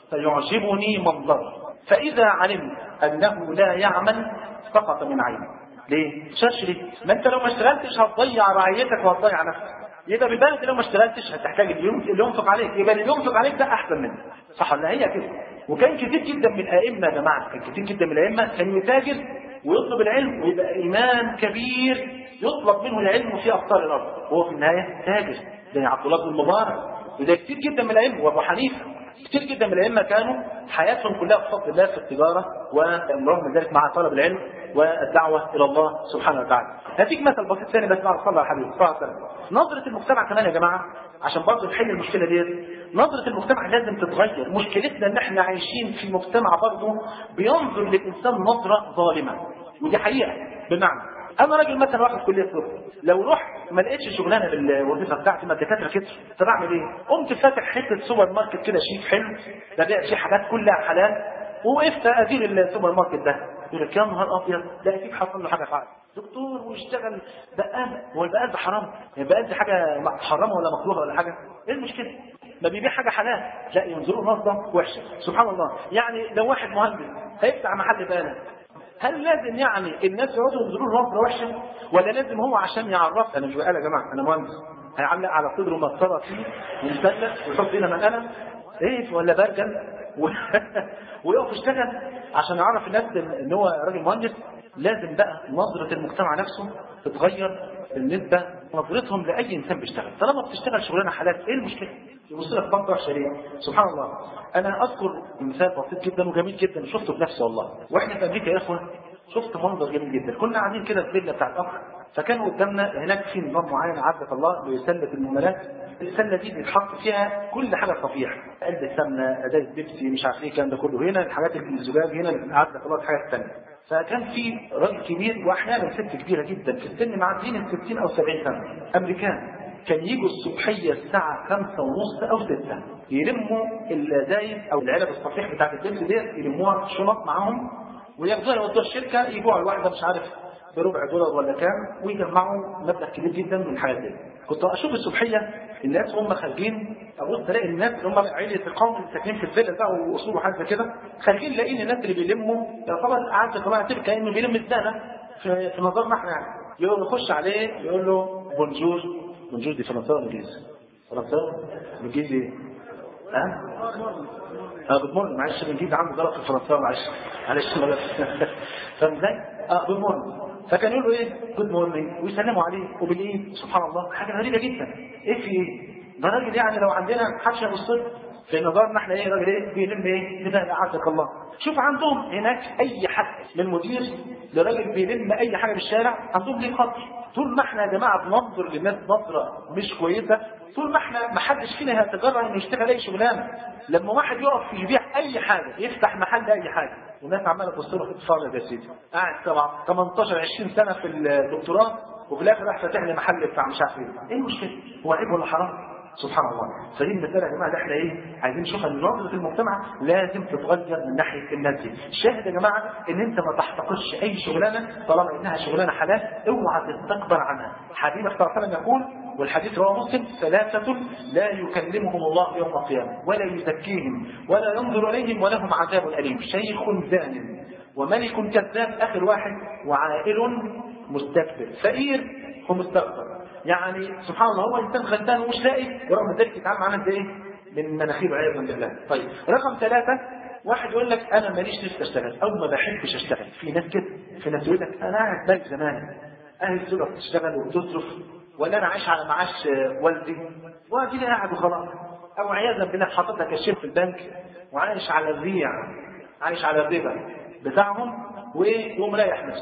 فيعجبني منظره، فاذا علمت انه لا يعمل سقط من عيني. ليه؟ شاشري، ما انت لو ما اشتغلتش هتضيع رعيتك وهتضيع نفسك. يبقى بالك لو ما اشتغلتش هتحتاج اللي ينفق عليك، يبقى اللي ينفق عليك ده احسن منك. صح ولا هي كده؟ وكان كتير جدا من الائمه يا جماعه، كان كتير جدا من الائمه كان يتاجر ويطلب العلم ويبقى امام كبير يطلب منه العلم في اقطار الارض، وهو في النهايه تاجر زي عبد الله بن المبارك. وده كتير جدا من الائمه، وابو حنيفه كتير جدا من الائمه كانوا حياتهم كلها بفضل الله في التجاره، ورغم ذلك مع طلب العلم والدعوه الى الله سبحانه وتعالى. هديك مثل بسيط ثاني بس بعد صلى على الحبيب صلى الله عليه وسلم. نظره المجتمع كمان يا جماعه عشان برضه نحل المشكله ديت، نظره المجتمع لازم تتغير. مشكلتنا ان احنا عايشين في مجتمع برضه بينظر للانسان نظره ظالمه، ودي حقيقه. بمعنى انا راجل مثلا واخد كليه طب، لو رحت ما لقيتش شغلانه بالوظيفه بتاعتي، ما الدكاتره كتر، طب اعمل ايه؟ قمت فاتح حته سوبر ماركت كده شيك حلو، ببيع فيه حاجات كلها حلال، ووقفت ادير السوبر ماركت ده. يقول لك يا نهار ابيض، لا فيك حصل له حاجه فعلا دكتور ويشتغل بقال. هو البقال ده حرام؟ البقال دي حاجه محرمه ولا مكروهه ولا حاجه؟ ايه المشكله؟ ما بيبيع حاجه حلال، لا ينظروا نظره وحشه. سبحان الله. يعني لو واحد مهندس هيفتح محل بقاله، هل لازم يعني الناس يقعدوا ينظروا له نظره وحشه، ولا لازم هو عشان يعرف انا مش بقال يا جماعه انا مهندس، هيعلق على صدره مسطره فيه ومثلث ويحط هنا منقله ايه ولا برجل و... ويقف يشتغل عشان يعرف الناس ان هو راجل مهندس؟ لازم بقى نظره المجتمع نفسه تتغير بالنسبه نظرتهم لاي انسان بيشتغل. طالما بتشتغل شغلانه حلال ايه المشكله؟ يبص لك بنظره شريعه. سبحان الله. انا اذكر مثال بسيط جدا وجميل جدا شفته بنفسي والله، واحنا في امريكا يا اخوه شفت منظر جميل جدا. كنا قاعدين كده في فيلا بتاعت اخ، فكان قدامنا هناك في نظام معين عزك الله لسله الممارات. السله دي بيتحط فيها كل حاجه صفيح، علبه سمنه، ازايز بيبسي، مش عارف ايه الكلام ده كله. هنا الحاجات اللي الزجاج، هنا عزك الله الحاجات الثانيه. فكان في راجل كبير واحيانا ست كبيره جدا في السن معديين ال ستين او سبعين سنه، امريكان، كان يجوا الصبحيه الساعه خمسة ونص او ستة يلموا الازايز او العلب الصفيح بتاعت البيبسي ديت، يلموها شنط معاهم وياخدوها يودوها الشركه، يبيعوا الواحده مش عارف بربع دولار ولا كام، ويجمعوا مبلغ كبير جدا من الحاجات دي. كنت اشوف الصبحيه الناس هم خارجين، ابص الاقي الناس اللي هم عيله القوم اللي ساكنين في الفيلا بقى واصول وحاجه كده، خارجين لاقيين الناس اللي بيلموا يعتبر قعدت طبعا تبقى كانه بيلم الزانه في, في نظرنا احنا يعني. يخش عليه يقول له بونجور. بونجور دي فرنساوي ولا انجليزي؟ فرنساوي انجليزي ها؟ اه جود مورنينج. معلش الانجليزي عنده غلط في الفرنساوي، معلش معلش ما فاهم ازاي؟ اه جود مورنينج. فكان يقول له ايه؟ جود مورنينج، ويسلموا عليه وبالايه؟ سبحان الله، حاجه غريبه جدا. ايه في ايه؟ ده راجل يعني لو عندنا محدش يبص له في نظرنا احنا ايه؟ راجل ايه؟ بيلم ايه؟ لبان اعزك الله. شوف عندهم هناك اي حد من مدير لراجل بيلم اي حاجه في الشارع عندهم ليه خطر. طول ما احنا يا جماعه بننظر للناس نظره مش كويسه، طول ما احنا ما حدش فينا هيتجرأ انه يشتغل اي شغلانه. لما واحد يقف يبيع اي حاجه، يفتح محل اي حاجه، والناس عماله تبص له اتفرج يا سيدي، قاعد طبعا تمنتاشر عشرين سنه في الدكتوراه وفي الاخر راح فاتح لي محل بتاع مش عارف ايه، ايه المشكله؟ هو عيب ولا حرام؟ سبحان الله. فدي المساله يا جماعه ده احنا ايه؟ عايزين نشوف ان نظره المجتمع لازم تتغير من ناحيه الناس دي. الشاهد يا جماعه ان انت ما تحتقرش اي شغلانه طالما انها شغلانه حلال، اوعى تستكبر عنها. حبيبك صلى الله عليه وسلم يقول، والحديث رواه مسلم، ثلاثه لا يكلمهم الله يوم القيامه ولا يزكيهم ولا ينظر اليهم ولهم عذاب اليم، شيخ زان وملك كذاب اخر واحد، وعائل مستكبر، فقير ومستكبر. يعني سبحان الله هو انسان غلبان ومش لاقي، ورغم ذلك يتعامل معانا ازاي؟ من مناخيره عياذا بالله. طيب رقم ثلاثة، واحد يقول لك انا ماليش نفسي اشتغل او ما بحبش اشتغل. في ناس كده، في ناس يقول لك انا قاعد بالك زمان، اهل السلطه بتشتغل وبتصرف، ولا انا عايش على معاش والدي وادي قاعد وخلاص، او عياذا بالله حاطط لك الشيك في البنك وعايش على الريع، عايش على الربا بتاعهم ويقوم رايح نفسه.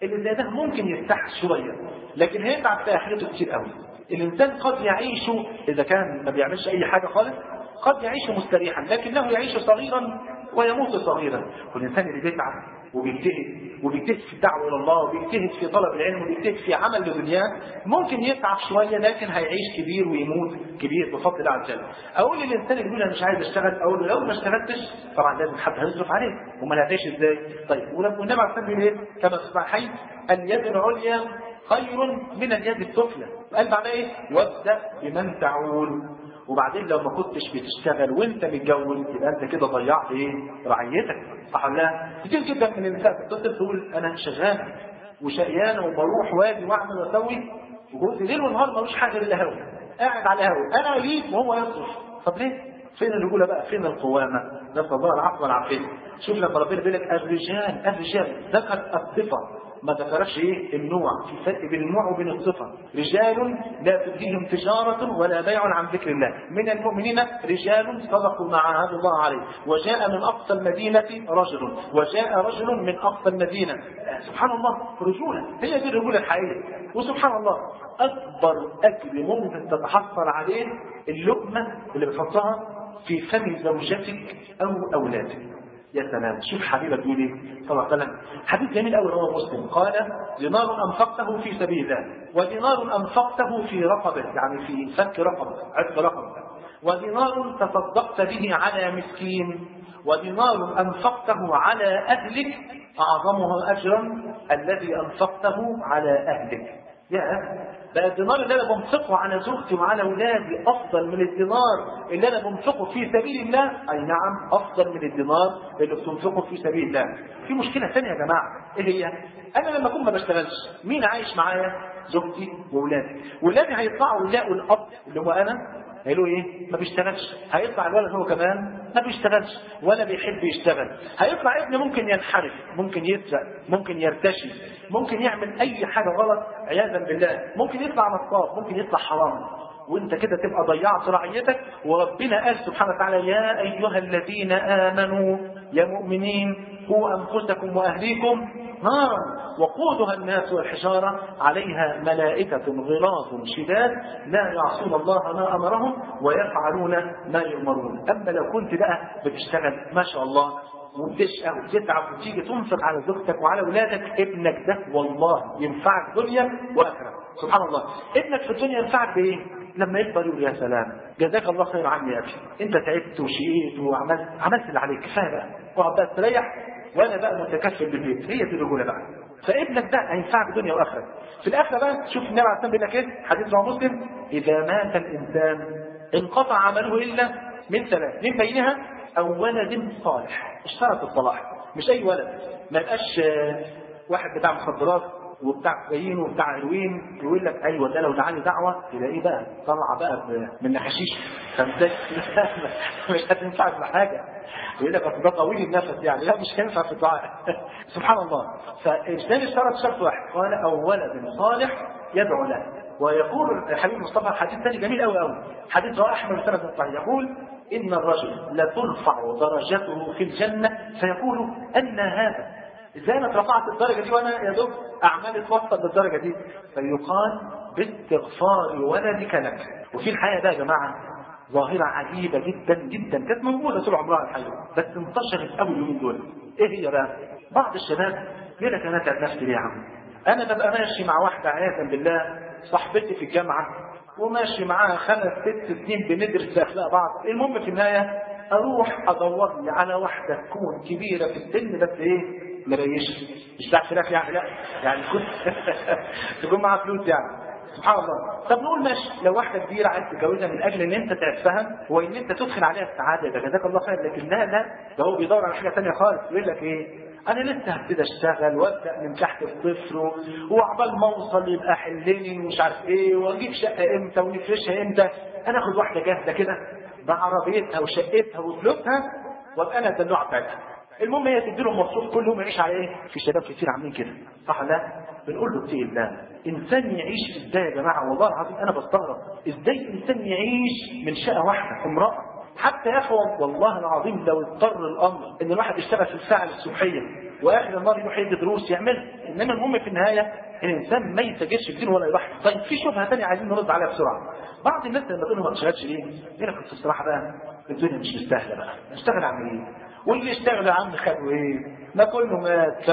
اللي زي ده ممكن يرتاح شويه، لكن هيتعب في اخرته كتير قوي. الانسان قد يعيش اذا كان ما بيعملش اي حاجه خالص قد يعيش مستريحا، لكنه يعيش صغيرا ويموت صغيرا. والانسان اللي بيتعب وبيجتهد وبيجتهد في الدعوه الى الله وبيجتهد في طلب العلم وبيجتهد في عمل لدنياه ممكن يتعب شويه لكن هيعيش كبير ويموت كبير بفضل الله عز وجل. اقول للانسان اللي بيقول انا مش عايز اشتغل، اقول له لو ما اشتغلتش طبعا لازم حد هيصرف عليك، امال هتعيش ازاي؟ طيب والنبي عليه الصلاه والسلام كما في الصحيحين اليد العليا خير من اليد السفلى. قال بعدها ايه؟ وابدا بمن تعول. وبعدين لو ما كنتش بتشتغل وانت متجوز يبقى انت كده ضيعت ايه؟ رعيتك. صح ولا لا؟ كتير جدا من النساء بتتصل تقول انا شغاله وشقيانه وبروح واجي واعمل واسوي وجوزي ليل ونهار ملوش حاجه الا هوا، قاعد على هوا، انا اجيب وهو يصرف. طب ليه؟ فين الرجوله بقى؟ فين القوامه؟ نسال الله العفو والعافيه. شوف لما ربنا بيقول لك الرجال الرجال ذكر الصفه ما ذكرش ايه النوع، في فرق بين النوع وبين الصفه. رجال لا تلهيهم تجاره ولا بيع عن ذكر الله من المؤمنين رجال صدقوا ما عاهدوا الله عليه وجاء من اقصى المدينه رجل وجاء رجل من اقصى المدينه. سبحان الله، رجوله هي دي الرجوله الحقيقيه. وسبحان الله اكبر اجر ممكن تتحصل عليه اللقمه اللي بتحطها في فم زوجتك او اولادك. يا سلام، شوف حبيبك بيقول ايه صلى الله عليه وسلم، حديث جميل قوي رواه مسلم، قال دينار انفقته في سبيل الله ودينار انفقته في رقبه، يعني في فك رقبه عتق رقبه، ودينار تصدقت به على مسكين، ودينار انفقته على اهلك اعظمه اجرا الذي انفقته على اهلك. يا بقى الدينار اللي انا بنفقه على زوجتي وعلى اولادي افضل من الدينار اللي انا بنفقه في سبيل الله. اي نعم، افضل من الدينار اللي بتنفقه في سبيل الله. في مشكله ثانيه يا جماعه، ايه هي؟ انا لما اكون ما بشتغلش مين عايش معايا؟ زوجتي واولادي. ولادي هيطلعوا يلاقوا الاب اللي هو انا هيقولوا ايه؟ ما بيشتغلش. هيطلع الولد هو كمان ما بيشتغلش ولا بيحب يشتغل. هيطلع ابني ممكن ينحرف، ممكن يسرق، ممكن يرتشي، ممكن يعمل اي حاجه غلط عياذا بالله، ممكن يطلع نصاب، ممكن يطلع حرام. وانت كده تبقى ضيعت رعيتك. وربنا قال سبحانه وتعالى يا ايها الذين امنوا يا مؤمنين قوا انفسكم واهليكم نارا وقودها الناس والحجاره عليها ملائكه غلاظ شداد لا يعصون الله ما امرهم ويفعلون ما يؤمرون. اما لو كنت بقى بتشتغل ما شاء الله وبتشقى وبتتعب وتيجي تنفق على زوجتك وعلى اولادك، ابنك ده والله ينفعك دنيا واخره. سبحان الله، ابنك في الدنيا ينفعك بايه؟ لما يكبر يقول يا سلام جزاك الله خير عني يا ابني، انت تعبت وشقيت وعملت عملت اللي عليك، كفايه بقى اقعد بقى تريح وانا بقى متكفل بالبيت. هي دي الرجوله بقى. فابنك ده هينفعك دنيا واخره. في الاخره بقى شوف النبي عليه الصلاه والسلام بيقول لك ايه؟ حديث رواه مسلم، اذا مات الانسان انقطع عمله الا من ثلاث، من بينها او ولد صالح. اشترط الصلاح، مش اي ولد، ما يبقاش واحد بتاع مخدرات وبتاع كوكايين وبتاع هيروين يقول لك ايوه ده لو دعاني دعوه يبقى ايه بقى؟ طلع بقى من حشيش فمزاج مش هتنفعك بحاجه. يقول لك اصل ده طويل النفس يعني، لا مش هينفع في الدعاء. سبحان الله. فالانسان اشترط شرط واحد، قال او ولد صالح يدعو له. ويقول الحبيب المصطفى حديث ثاني جميل قوي قوي، حديث رواه احمد بن سند الصحيح، يقول ان الرجل لترفع درجته في الجنه فيقول ان هذا ازاي انا اترفعت الدرجه دي وانا يا دوب اعمالي اتوصل للدرجه دي؟ فيقال باستغفار ولدك لك. وفي الحقيقه ده يا جماعه ظاهره عجيبه جدا جدا، كانت موجوده طول عمرها الحقيقه بس انتشرت قوي اليومين دول. ايه هي بقى؟ بعض الشباب يقول لك انا اتعب نفسي ليه يا عم؟ انا ببقى ماشي مع واحده عياذا بالله صاحبتي في الجامعه وماشي معاها خمس ست سنين بندرس اخلاق بعض، المهم في النهايه اروح ادور لي على واحده تكون كبيره في السن بس ايه؟ مريش مش بتاع فراخ يعني، لا يعني كنت تكون معاها فلوس يعني. سبحان الله. طب نقول ماشي، لو واحده كبيره عايز تتجوزها من اجل ان انت تعرفها وان انت تدخل عليها السعاده ده جزاك الله خير، لكن لا لا ده هو بيدور على حاجه ثانيه خالص. يقول لك ايه؟ انا لسه هبتدي اشتغل وابدا من تحت الصفر وعقبال ما اوصل يبقى حلني ومش عارف ايه واجيب شقه امتى ونفرشها امتى، انا اخد واحده جاهزه كده بعربيتها وشقتها وفلوسها وابقى انا الدلوعه بتاعتها. المهم هي تدي له مصروف كل يوم يعيش على ايه؟ في شباب كتير عاملين كده، صح ولا لا؟ بنقول له اتقي الله، انسان يعيش ازاي يا جماعه؟ والله العظيم انا بستغرب ازاي انسان يعيش من شقه واحده امراه. حتى يا اخوان والله العظيم لو اضطر الامر ان الواحد يشتغل في الساعه الصبحيه واخر النهار يروح يدي دروس يعمل. انما المهم في النهايه الانسان ما يسجلش في دينه ولا يضحي. طيب في شبهه ثانيه عايزين نرد عليها بسرعه. بعض الناس لما تقول له ما تشتغلش ليه؟ يقول لك الصراحه بقى الدنيا مش مستاهله بقى، اشتغل اعمل ايه؟ واللي يشتغل يا عم خدوا ايه؟ ما كله مات.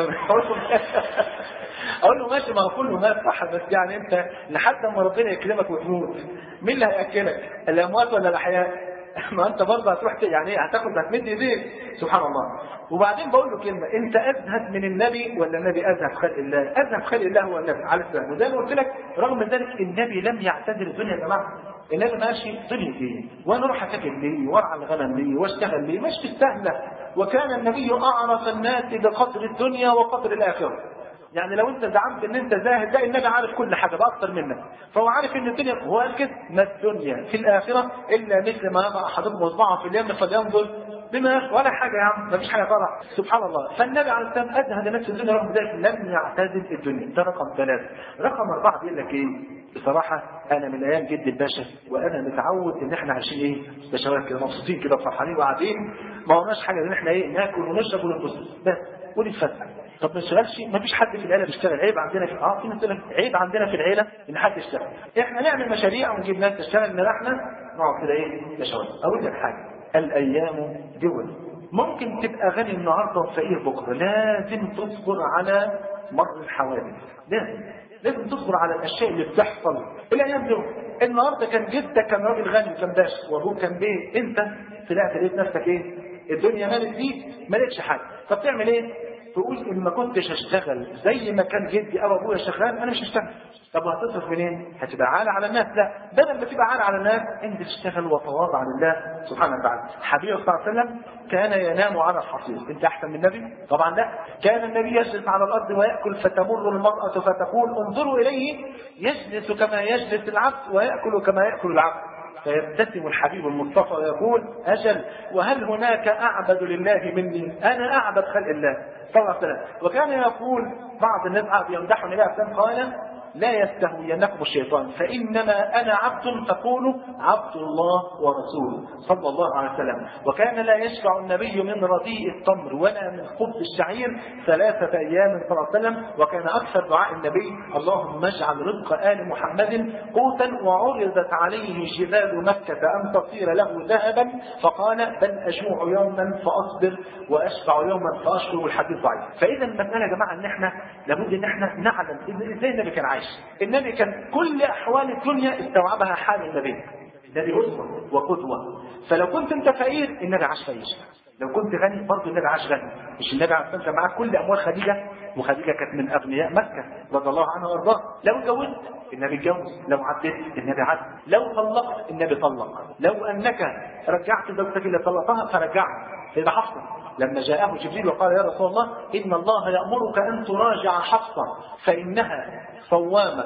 اقول له ماشي، ما هو كله مات صح، بس يعني انت لحد ما ربنا يكرمك وتموت مين اللي هياكلك؟ الاموات ولا الاحياء؟ ما انت برضه هتروح يعني هتاخد هتمد ايديك. سبحان الله. وبعدين بقول له كلمه، انت ازهد من النبي ولا النبي ازهد خلق الله؟ ازهد خلق الله هو النبي عليه السلام. وزي ما قلت لك رغم ذلك النبي لم يعتذر الدنيا يا جماعه. النبي ماشي دنيا ايه؟ وانا اروح اتاكل ليه؟ وارعى الغنم ليه؟ واشتغل ليه؟ مش بالسهله. وكان النبي اعرف الناس بقدر الدنيا وقدر الاخره. يعني لو انت زعمت ان انت زاهد، لا النبي عارف كل حاجه باكثر منك، فهو عارف ان الدنيا، هو قال كده ما الدنيا في الاخره الا مثل ما يضع احدكم اصبعه في اليم فلينظر بما يخفى. ولا حاجه يا عم، ما فيش حاجه طلع. سبحان الله. فالنبي عليه السلام ازهد الناس في الدنيا رغم ذلك لم يعتزل الدنيا. ده رقم ثلاثه. رقم اربعه بيقول لك ايه؟ بصراحه انا من ايام جد الباشا وانا متعود ان احنا عايشين ايه؟ بشوات كده مبسوطين كده وفرحانين وقاعدين ما ورناش حاجه ان احنا ايه؟ ناكل ونشرب وننبسط بس ونتفسح. طب ما نشتغلش؟ ما فيش حد في العيله بيشتغل. عيب عندنا في اه في ناس عيب عندنا في العيله ان حد يشتغل. احنا نعمل مشاريع ونجيب ناس تشتغل ان احنا نقعد كده ايه؟ بشوات. اقول لك حاجه، الايام دول. ممكن تبقى غني النهارده وفقير بكره، لازم تصبر على مر الحوادث. لازم لازم تصبر على الاشياء اللي بتحصل الايام دول. النهارده كان جدك كان راجل غني كان باشا وابوك كان بيه، انت طلعت لقيت نفسك ايه؟ الدنيا مالت فيك ما لقيتش حاجه. طب تعمل ايه؟ تقول ان ما كنتش اشتغل زي ما كان جدي او ابويا شغال انا مش هشتغل. طب وهتصرف منين؟ هتبقى عالة على الناس؟ لا، بدل ما تبقى عالة على الناس انت تشتغل وتواضع لله سبحانه وتعالى. حبيبي صلى الله عليه وسلم كان ينام على الحصير. انت احسن من النبي؟ طبعا لا. كان النبي يجلس على الارض وياكل فتمر المراه فتقول انظروا اليه يجلس كما يجلس العبد وياكل كما ياكل العبد. فيبتسم الحبيب المصطفى ويقول أجل وهل هناك أعبد لله مني؟ أنا أعبد خلق الله صلى الله عليه وسلم. وكان يقول بعض الناس يمدحوا النبي عليه الصلاة والسلام قال لا يستهوينكم الشيطان فإنما أنا عبد فقولوا عبد الله ورسوله صلى الله عليه وسلم. وكان لا يشبع النبي من رديء التمر ولا من خبز الشعير ثلاثة أيام صلى الله عليه وسلم. وكان أكثر دعاء النبي اللهم اجعل رزق آل محمد قوتا وعرضت عليه جبال مكة أن تصير له ذهبا فقال بل أجوع يوما فأصبر وأشبع يوما فأشكر. الحديث ضعيف. فإذا المسألة يا جماعة إن إحنا لابد إن إحنا نعلم إزاي النبي كان عايش. النبي كان كل أحوال الدنيا استوعبها حال النبي. النبي أسوة وقدوة. فلو كنت أنت فقير النبي عاش فقير، لو كنت غني برضه النبي عاش غني. مش النبي عليه الصلاة والسلام معاه كل أموال خديجة، وخديجة كانت من أغنياء مكة رضي الله عنها وأرضاها. لو اتجوزت النبي اتجوز، لو عدت النبي عد، لو طلقت النبي طلق، لو أنك رجعت زوجتك اللي طلقها فرجعها. سيدة حفصة لما جاءه جبريل وقال يا رسول الله إن الله يأمرك أن تراجع حفصة فإنها صوامة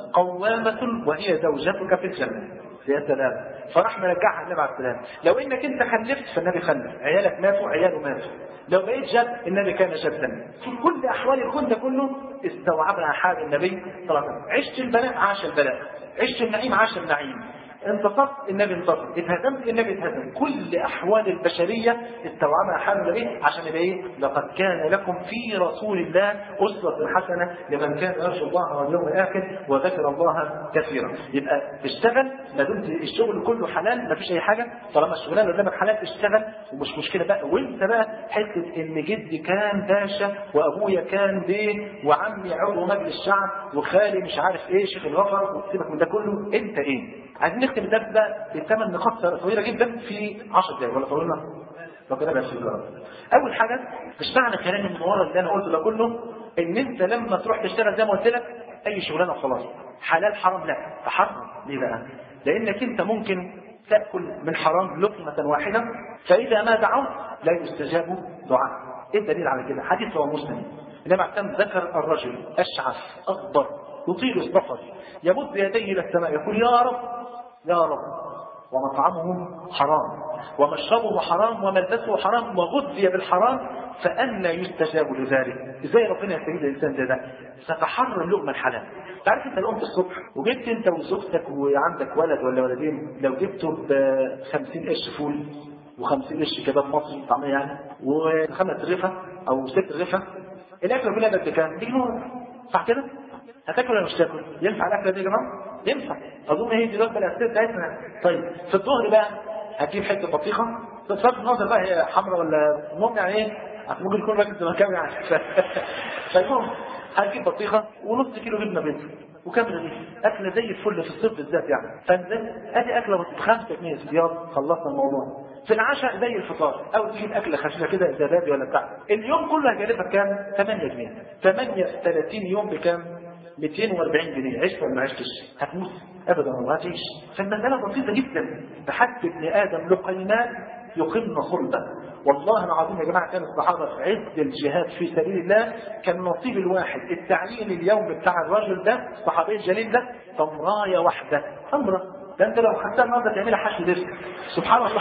قوامة وهي زوجتك في الجنة. يا سلام. فراح مرجعها النبي عليه السلام. لو انك انت خلفت فالنبي خلف، عيالك ماتوا عياله ماتوا، لو بقيت جد النبي كان جدا. في كل احوال الكون ده كله استوعبها حال النبي صلى الله عليه وسلم. عشت البلاء عاش البلاء، عشت النعيم عاش النعيم، انتصرت النبي انتصر، اتهزمت النبي اتهزم. كل احوال البشريه استوعبها حال النبي عشان يبقى ايه؟ لقد كان لكم في رسول الله اسوه حسنه لمن كان يرجو الله واليوم الاخر وذكر الله كثيرا. يبقى اشتغل ما دمت الشغل كله حلال، ما فيش اي حاجه طالما الشغلانه قدامك حلال اشتغل ومش مشكله بقى. وانت بقى حته ان جدي كان باشا وابويا كان بيه وعمي عضو مجلس الشعب وخالي مش عارف ايه شيخ الغفر وسيبك من ده كله، انت ايه؟ عايزين نختم الدرس ده بثمان نقاط طويله جدا في عشر دقائق ولا طولنا؟ ربنا يبارك فيك. اول حاجه مش معنى كلام من ورا اللي انا قلته ده كله ان انت لما تروح تشتغل زي ما قلت لك اي شغلانه خلاص حلال حرام، لا تحرم. ليه بقى؟ لانك انت ممكن تاكل من حرام لقمه واحده فاذا ما دعوت لا يستجاب دعاء. ايه الدليل على كده؟ حديث رواه مسلم النبي عليه الصلاه والسلام ذكر الرجل اشعث اغبر يطيل السفر يمد يديه الى السماء يقول يا رب يا رب ومطعمه حرام ومشربه حرام وملبسه حرام وغذي بالحرام فأنى يستجاب لذلك. ازاي ربنا يستجيب للإنسان ده؟ ده ستحرم لقمة الحلال. تعرف انت لو قمت الصبح وجبت انت وزوجتك وعندك ولد ولا ولدين لو جبته ب خمسين قرش فول وخمسين قرش كباب مصري طعميه يعني وخمس رغفة او ست رغفة الاكله كلها بقت بكام؟ بجنون، صح كده؟ هتاكل ولا مش تاكل؟ ينفع الاكله دي يا جماعه؟ ينفع. اظن هي دي الوجبه الاساسيه بتاعتنا. طيب في الظهر بقى هتجيب حته بطيخه، بصرف النظر بقى هي حمراء ولا المهم يعني ايه، ممكن يكون راجل زمكاوي يعني. فالمهم هتجيب بطيخه ونص كيلو جبنه بيض وكام رغيف، اكله زي الفل في الصيف بالذات يعني. فانزل ادي اكله ب خمسة جنيه يلا خلصنا الموضوع. في العشاء زي الفطار او تجيب اكله خفيفه كده زبادي ولا بتاع. اليوم كله هيكلفك كام؟ ثمانية جنيه. ثمانية في ثلاثين يوم بكام؟ مئتين وأربعين جنيه. عشت ولا ما عشتش؟ هتموت ابدا ما هتعيش. فالمساله بسيطه جدا. بحث ابن ادم لقيمات يقمن صلبه. والله العظيم يا جماعه كان الصحابه في عز الجهاد في سبيل الله كان نصيب الواحد التعيين اليوم بتاع الرجل ده الصحابي الجليل ده تمرايه واحده، تمره. ده انت لو خدتها النهارده تعملها حشو دسم. سبحان الله.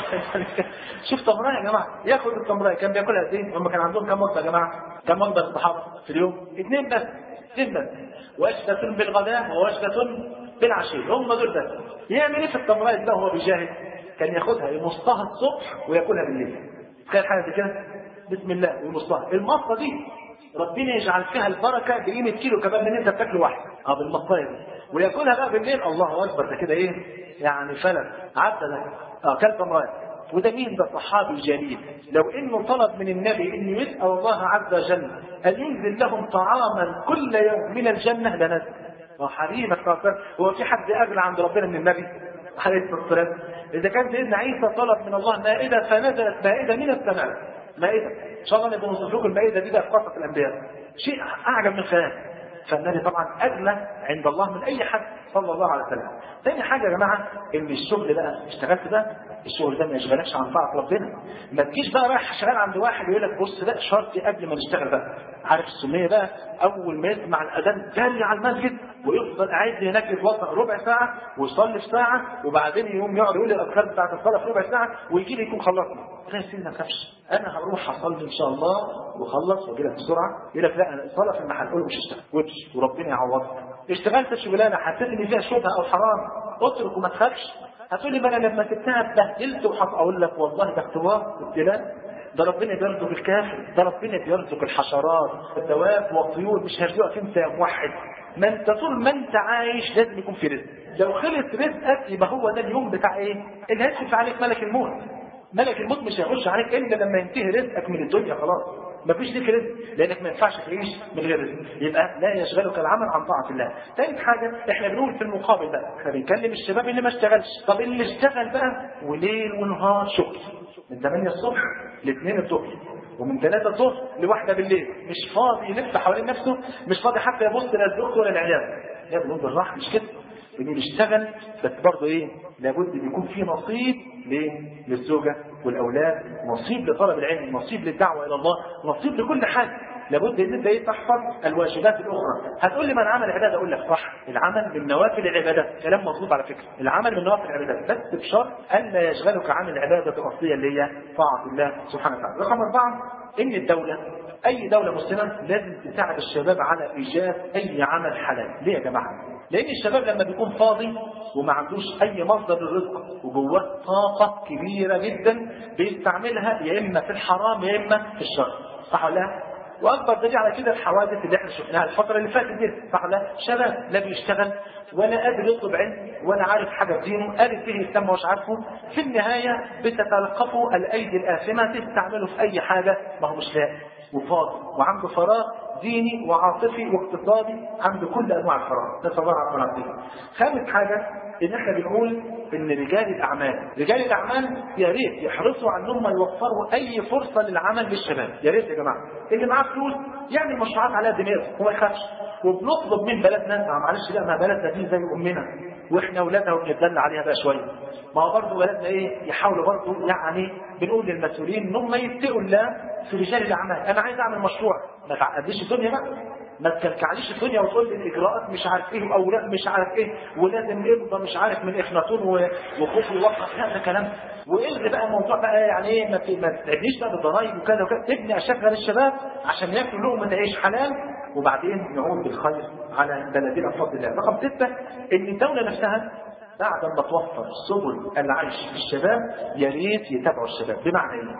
شوف تمرايه يا جماعه، ياخد التمرايه كان بياكلها قد ايه؟ هم كان عندهم كم وجبه يا جماعه؟ كم وجبه الصحابه في اليوم؟ اثنين بس. اثنين بس. وجبه بالغداء ووجبه بالعشيه، هم دول بس. يعمل ايه في التمرايه ده وهو بيجاهد؟ كان ياخدها يمصها الصبح وياكلها بالليل. تخيل حاجه زي كده؟ بسم الله ويمصها. المصه دي ربنا يجعل فيها البركه بقيمه كيلو كمان من انت بتاكله واحد. اه بالمصايه دي. وياكلها بقى بالليل. الله اكبر، ده كده ايه؟ يعني فلك عدى ده. اه كلب امراه. وده مين؟ ده صحابي جليل. لو انه طلب من النبي انه يسال الله عز وجل ان ينزل لهم طعاما كل يوم من الجنه لنزل. وحريمك هو في حد اغلى عند ربنا من النبي عليه الصلاه والسلام؟ اذا كان سيدنا عيسى طلب من الله مائده فنزلت مائده من السماء. مائده ان شاء الله نبقى نوصف لكم المائده دي بقى في قصه الانبياء. شيء اعجب من الخيال. فالنبي طبعا اغلى عند الله من اي حد صلى الله عليه وسلم. ثاني حاجه يا جماعه ان الشغل بقى اشتغلت بقى الشغل ده ما يشغلكش عن طاعه ربنا. ما تجيش بقى رايح شغال عند واحد يقول لك بص بقى شرطي قبل ما نشتغل بقى. عارف السنيه بقى اول ما يسمع الاذان جري على المسجد ويفضل قاعد هناك يتوضا ربع ساعه ويصلي في ساعه وبعدين يقوم يقعد يقول الاذكار بتاعت الصلاه في ربع ساعه ويجي لي يكون خلصنا. لا يا سيدي ما تخافش انا هروح اصلي ان شاء الله واخلص واجي لك بسرعه. يقول لك لا انا الصلاه في المحل. قول له مش هشتغل وامشي وربنا يعوضك. اشتغلت شغلانه حسيت ان فيها شبهه او حرام اترك وما تخافش. هتقول لي ما انا لما سبتها اتبهدلت وحط. اقول لك والله ده اختبار ابتلاء. ده ربنا بيرزق الكافر، ده ربنا بيرزق الحشرات الدواب والطيور. مش هيرزقك انت يا موحد. ما انت طول ما انت عايش لازم يكون في رزق. لو خلص رزقك يبقى هو ده اليوم بتاع ايه؟ اللي هيدخل عليك ملك الموت. ملك الموت مش هيخش عليك الا لما ينتهي رزقك من الدنيا خلاص. مفيش ليك رزق لانك ما ينفعش تعيش من غير رزق. يبقى لا يشغلك العمل عن طاعه الله. ثالث حاجه احنا بنقول في المقابل بقى احنا بنكلم الشباب اللي ما اشتغلش. طب اللي اشتغل بقى وليل ونهار شغل من ثمانية الصبح ل اثنين الظهر ومن ثلاثة الظهر لواحدة بالليل مش فاضي يلف حوالين نفسه مش فاضي حتى يبص لا الدكتور ولا العيال. يا ابني بالراحه مش كده. بنقول اشتغل بس برضه ايه؟ لابد ان يكون في نصيب ليه؟ للزوجه والاولاد، نصيب لطلب العلم، نصيب للدعوه الى الله، نصيب لكل حاجه. لابد ان انت ايه؟ تحفظ الواجبات الاخرى. هتقول لي من عمل عباده؟ اقول لك صح، العمل من نوافل العبادات، كلام مظبوط على فكره، العمل من نوافل العبادات بس بشرط ان لا يشغلك عن العباده الاصليه اللي هي طاعه الله سبحانه وتعالى. رقم اربعه ان الدوله اي دوله مسلمه لازم تساعد الشباب على ايجاد اي عمل حلال. ليه يا جماعه؟ لان الشباب لما بيكون فاضي وما عندوش اي مصدر للرزق وجواه طاقه كبيره جدا بيستعملها يا اما في الحرام يا اما في الشر، صح ولا لا؟ واكبر دليل على كده الحوادث اللي احنا شفناها الفتره اللي فاتت دي، صح ولا لا؟ شباب لا بيشتغل ولا قادر يطلب علم ولا عارف حاجه في دينه، قالت به يسمى مش عارفه، في النهايه بتتلقفه الايدي الاثمه تستعمله في اي حاجه ما هو مش لاقي وفاضي وعنده فراغ ديني وعاطفي واقتصادي، عنده كل انواع الفراغ. نسال الله العافيه. خامس حاجه ان احنا بنقول ان رجال الاعمال، رجال الاعمال يا ريت يحرصوا على انهم يوفروا اي فرصه للعمل للشباب، يا ريت يا جماعه، اللي معاه فلوس يعمل مشروعات على دماغه وما يخافش. وبنطلب من بلدنا معلش لا ما بلدنا دي زي امنا واحنا اولادها وبنتدلع عليها بقى شويه. ما هو برضه بلدنا ايه؟ يحاولوا برضه يعني بنقول للمسؤولين ان هم يتقوا الله في رجال الاعمال. انا عايز اعمل مشروع، ما تعقدليش الدنيا بقى، ما تكلكعليش الدنيا وتقول لي الاجراءات مش عارف ايه واوراق مش عارف ايه ولازم يبقى مش عارف من اخناتون وخوف يوقف. لا ده كلام. والغي بقى الموضوع بقى يعني ايه؟ ما تتعبنيش بقى بالضرايب وكذا وكذا. ابني اشغل الشباب عشان ياكلوا لقمه تعيش حلال وبعدين نعود بالخير على بلدنا بفضل الله. رقم سته ان الدوله نفسها بعد ما توفر سبل العيش للشباب يا ريت يتابعوا الشباب. بمعنى ايه؟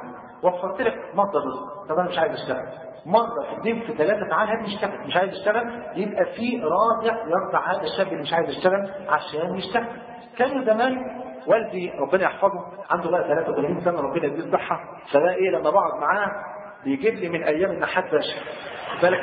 وفرت لك مصدر رزق، طب انا مش عايز اشتغل. مره في اثنين في ثلاثه تعالى هات يشتغل، مش عايز يشتغل، يبقى في رادع يرضع هذا الشاب اللي مش عايز يشتغل عشان يشتغل. كانوا زمان والدي ربنا يحفظه عنده بقى ثلاثة وثلاثين سنه ربنا يديه الصحه، فده ايه لما بقعد معاه بيجيب لي من ايام النحات باشا بالك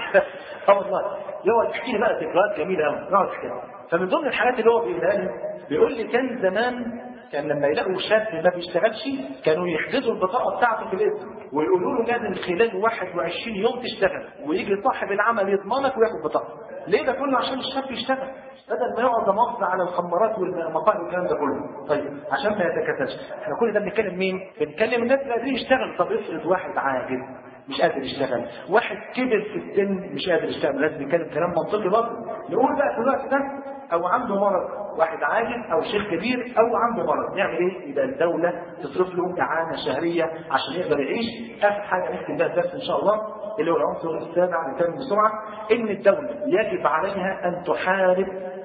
اه والله يقعد يحكي لي بقى ذكريات جميله قوي نقعد كده. فمن ضمن الحاجات اللي هو بيقولها لي بيقول لي كان زمان كان لما يلاقوا شاب ما بيشتغلش كانوا يحجزوا البطاقه بتاعته في الاسم ويقولوا له لازم خلال واحد وعشرين يوم تشتغل، ويجي صاحب العمل يضمنك وياخد بطاقه. ليه ده كله؟ عشان الشاب يشتغل بدل ما يقعد مصر على الخمارات والمقاهي والكلام ده كله. طيب عشان ما يتكاسلش، احنا كل ده بنتكلم مين؟ بنتكلم الناس اللي قادرين يشتغل. طب افرض واحد عاجز مش قادر يشتغل، واحد كبر في السن مش قادر يشتغل، لازم نتكلم كلام منطقي برضه. نقول بقى في الوقت ده او عنده مرض، واحد عاجز او شيخ كبير او عنده مرض، نعمل ايه؟ يبقى الدوله تصرف له اعانه شهريه عشان يقدر يعيش. اخر حاجه نختم بها الدرس ان شاء الله اللي هو العنصر السابع نتكلم بسرعه، ان الدوله يجب عليها ان تحارب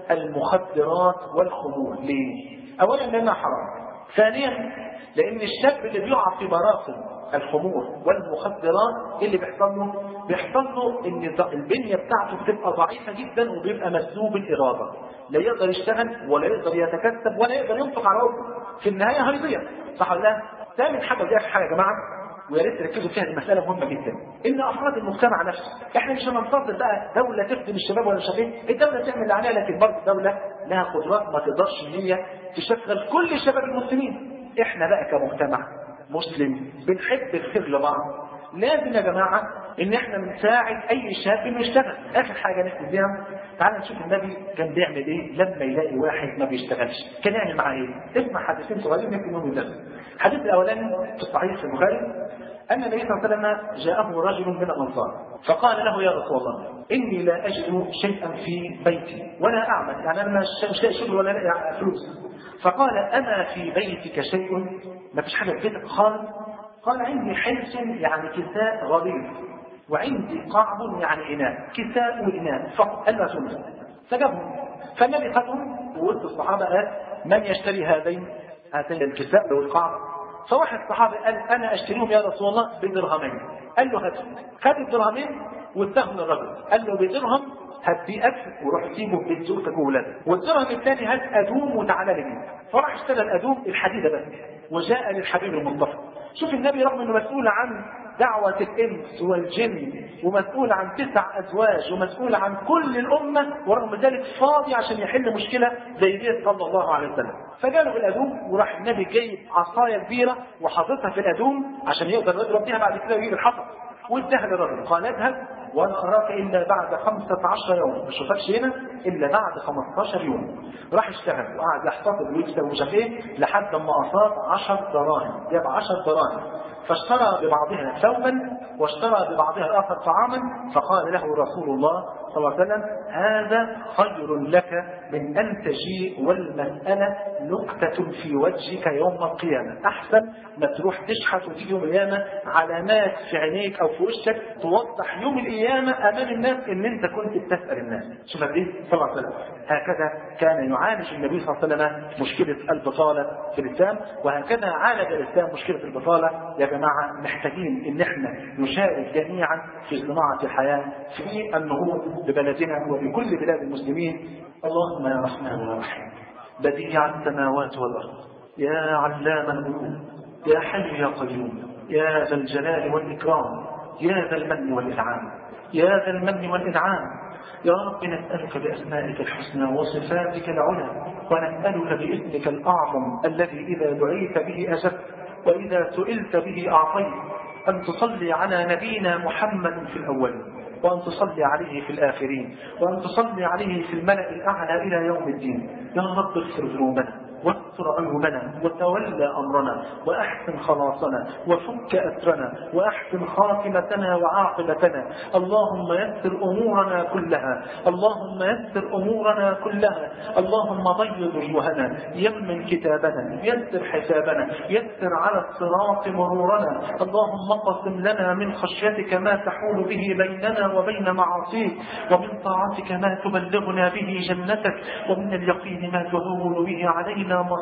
المخدرات والخمور. ليه؟ اولا لانها حرام، ثانيا لان الشاب اللي بيقع في براثن الخمور والمخدرات اللي بيحصل له بيحصل له ان البنيه بتاعته بتبقى ضعيفه جدا وبيبقى مسلوب الاراده، لا يقدر يشتغل ولا يقدر يتكسب ولا يقدر ينفق على عمره، في النهايه هيضيع. صح ولا لا؟ ثامن حاجه ودي اخر حاجه يا جماعه ويا ريت تركزوا فيها، دي مساله مهمه جدا، ان افراد المجتمع نفسه احنا مش هننتظر بقى دوله تخدم الشباب ولا الشباب، الدوله تعمل اللي عليها، لكن برضه الدوله لها قدرات ما تقدرش ان هي تشغل كل شباب المسلمين. احنا بقى كمجتمع مسلم بنحب الخير لبعض، لازم يا جماعه ان احنا نساعد اي شاب انه يشتغل. اخر حاجه نحكي فيها، تعالى نشوف النبي كان بيعمل ايه لما يلاقي واحد ما بيشتغلش، كان يعمل معاه ايه؟ اسمع حديثين صغيرين نحكي منهم الدرس. الحديث الاولاني في الصحيح في البخاري ان النبي صلى الله عليه وسلم جاءه رجل من الانصار فقال له يا رسول الله اني لا اجد شيئا في بيتي ولا اعمل، يعني انا مش لاقي شغل ولا لاقي فلوس. فقال اما في بيتك شيء؟ ما فيش حاجه في بيتك خالص؟ قال عندي حلس يعني كساء غليظ، وعندي قعب يعني اناء، كساء واناء فقط الا ثلث. فجابهم فالنبي خدهم ووسط الصحابه قال من يشتري هذين هاتين الكساء والقعب؟ فواحد الصحابي قال انا اشتريهم يا رسول الله بدرهمين. قال له هاتهم، خد الدرهمين واداهم للرجل، قال له بدرهم هات بيه اكل وروح سيبه في بيت زوجتك وولادك، والدرهم الثاني هات ادوم وتعالى لي بيه. فراح اشترى الادوم الحديده بس وجاء للحبيب المصطفى. شوف النبي رغم انه مسؤول عن دعوة الإنس والجن ومسؤول عن تسع أزواج ومسؤول عن كل الأمة، ورغم ذلك فاضي عشان يحل مشكلة زي دي صلى الله عليه وسلم. فجاله الأدوم وراح النبي جايب عصاية كبيرة وحاططها في الأدوم عشان يقدر يضرب بيها بعد كده ويجيب الحطب، واداها للرجل قال اذهب ولا أراك إلا بعد خمسة عشر يوم، مش شوفكش هنا إلا بعد خمستاشر يوم. راح اشتغل وقعد يحتفظ ويكسب ومش عارف ايه لحد ما أصاب عشر دراهم، جاب عشر دراهم، فاشترى ببعضها ثوبا واشترى ببعضها الآخر طعاما. فقال له رسول الله صلى الله عليه وسلم هذا خير لك من أن تجيء والمسألة نكتة في وجهك يوم القيامة، أحسن ما تروح تشحت وتيجي يوم القيامة علامات في عينيك أو في وشك توضح يوم القيامة أمام الناس إن أنت كنت بتسأل الناس. شوف النبي صلى الله عليه وسلم هكذا كان يعالج النبي صلى الله عليه وسلم مشكلة البطالة في الإسلام، وهكذا عالج الإسلام مشكلة البطالة. يا جماعة محتاجين إن احنا نشارك جميعا في صناعة الحياة في النهوض ببلدنا وبكل بلاد المسلمين. اللهم يا رحمن يا رحيم بديع السماوات والأرض يا علام الغيوب يا حي يا قيوم يا ذا الجلال والإكرام يا ذا المن والإنعام يا ذا المن والإنعام يا رب نسألك بأسمائك الحسنى وصفاتك العلى، ونسألك باسمك الأعظم الذي إذا دعيت به أجبت وإذا سئلت به أعطيت، أن تصلي على نبينا محمد في الأولين، وأن تصلي عليه في الآخرين، وأن تصلي عليه في الملأ الأعلى إلى يوم الدين. يا رب اغفر ذنوبنا واستر عيوبنا وتولى أمرنا وأحسن خلاصنا وفك أسرنا وأحسن خاتمتنا وعاقبتنا. اللهم يسر أمورنا كلها، اللهم يسر أمورنا كلها، اللهم بيض وجوهنا، يمن كتابنا، يسر حسابنا، يسر على الصراط مرورنا. اللهم اقسم لنا من خشيتك ما تحول به بيننا وبين معاصيك، ومن طاعتك ما تبلغنا به جنتك، ومن اليقين ما تهون به علينا مصائب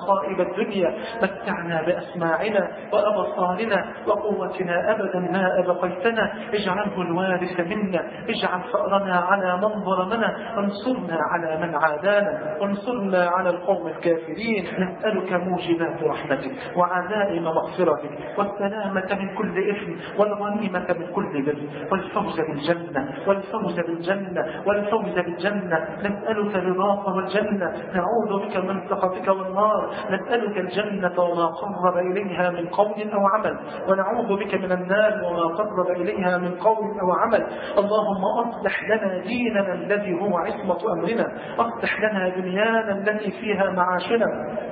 مصائب الدنيا، متعنا بأسماعنا وأبصارنا وقوتنا أبدا ما أبقيتنا، اجعله الوارث منا، اجعل ثأرنا على من ظلمنا، وانصرنا على من عادانا، وانصرنا على القوم الكافرين. نسألك موجبات رحمتك وعزائم مغفرتك والسلامة من كل إثم والغنيمة من كل بر والفوز بالجنة والفوز بالجنة والفوز بالجنة. نسألك رضاك والجنة، نعوذ بك من سخطك والنار. نسألك الجنة وما قرب إليها من قول أو عمل، ونعوذ بك من النار وما قرب إليها من قول أو عمل. اللهم أصلح لنا ديننا الذي هو عصمة أمرنا، أصلح لنا دنيانا التي فيها معاشنا،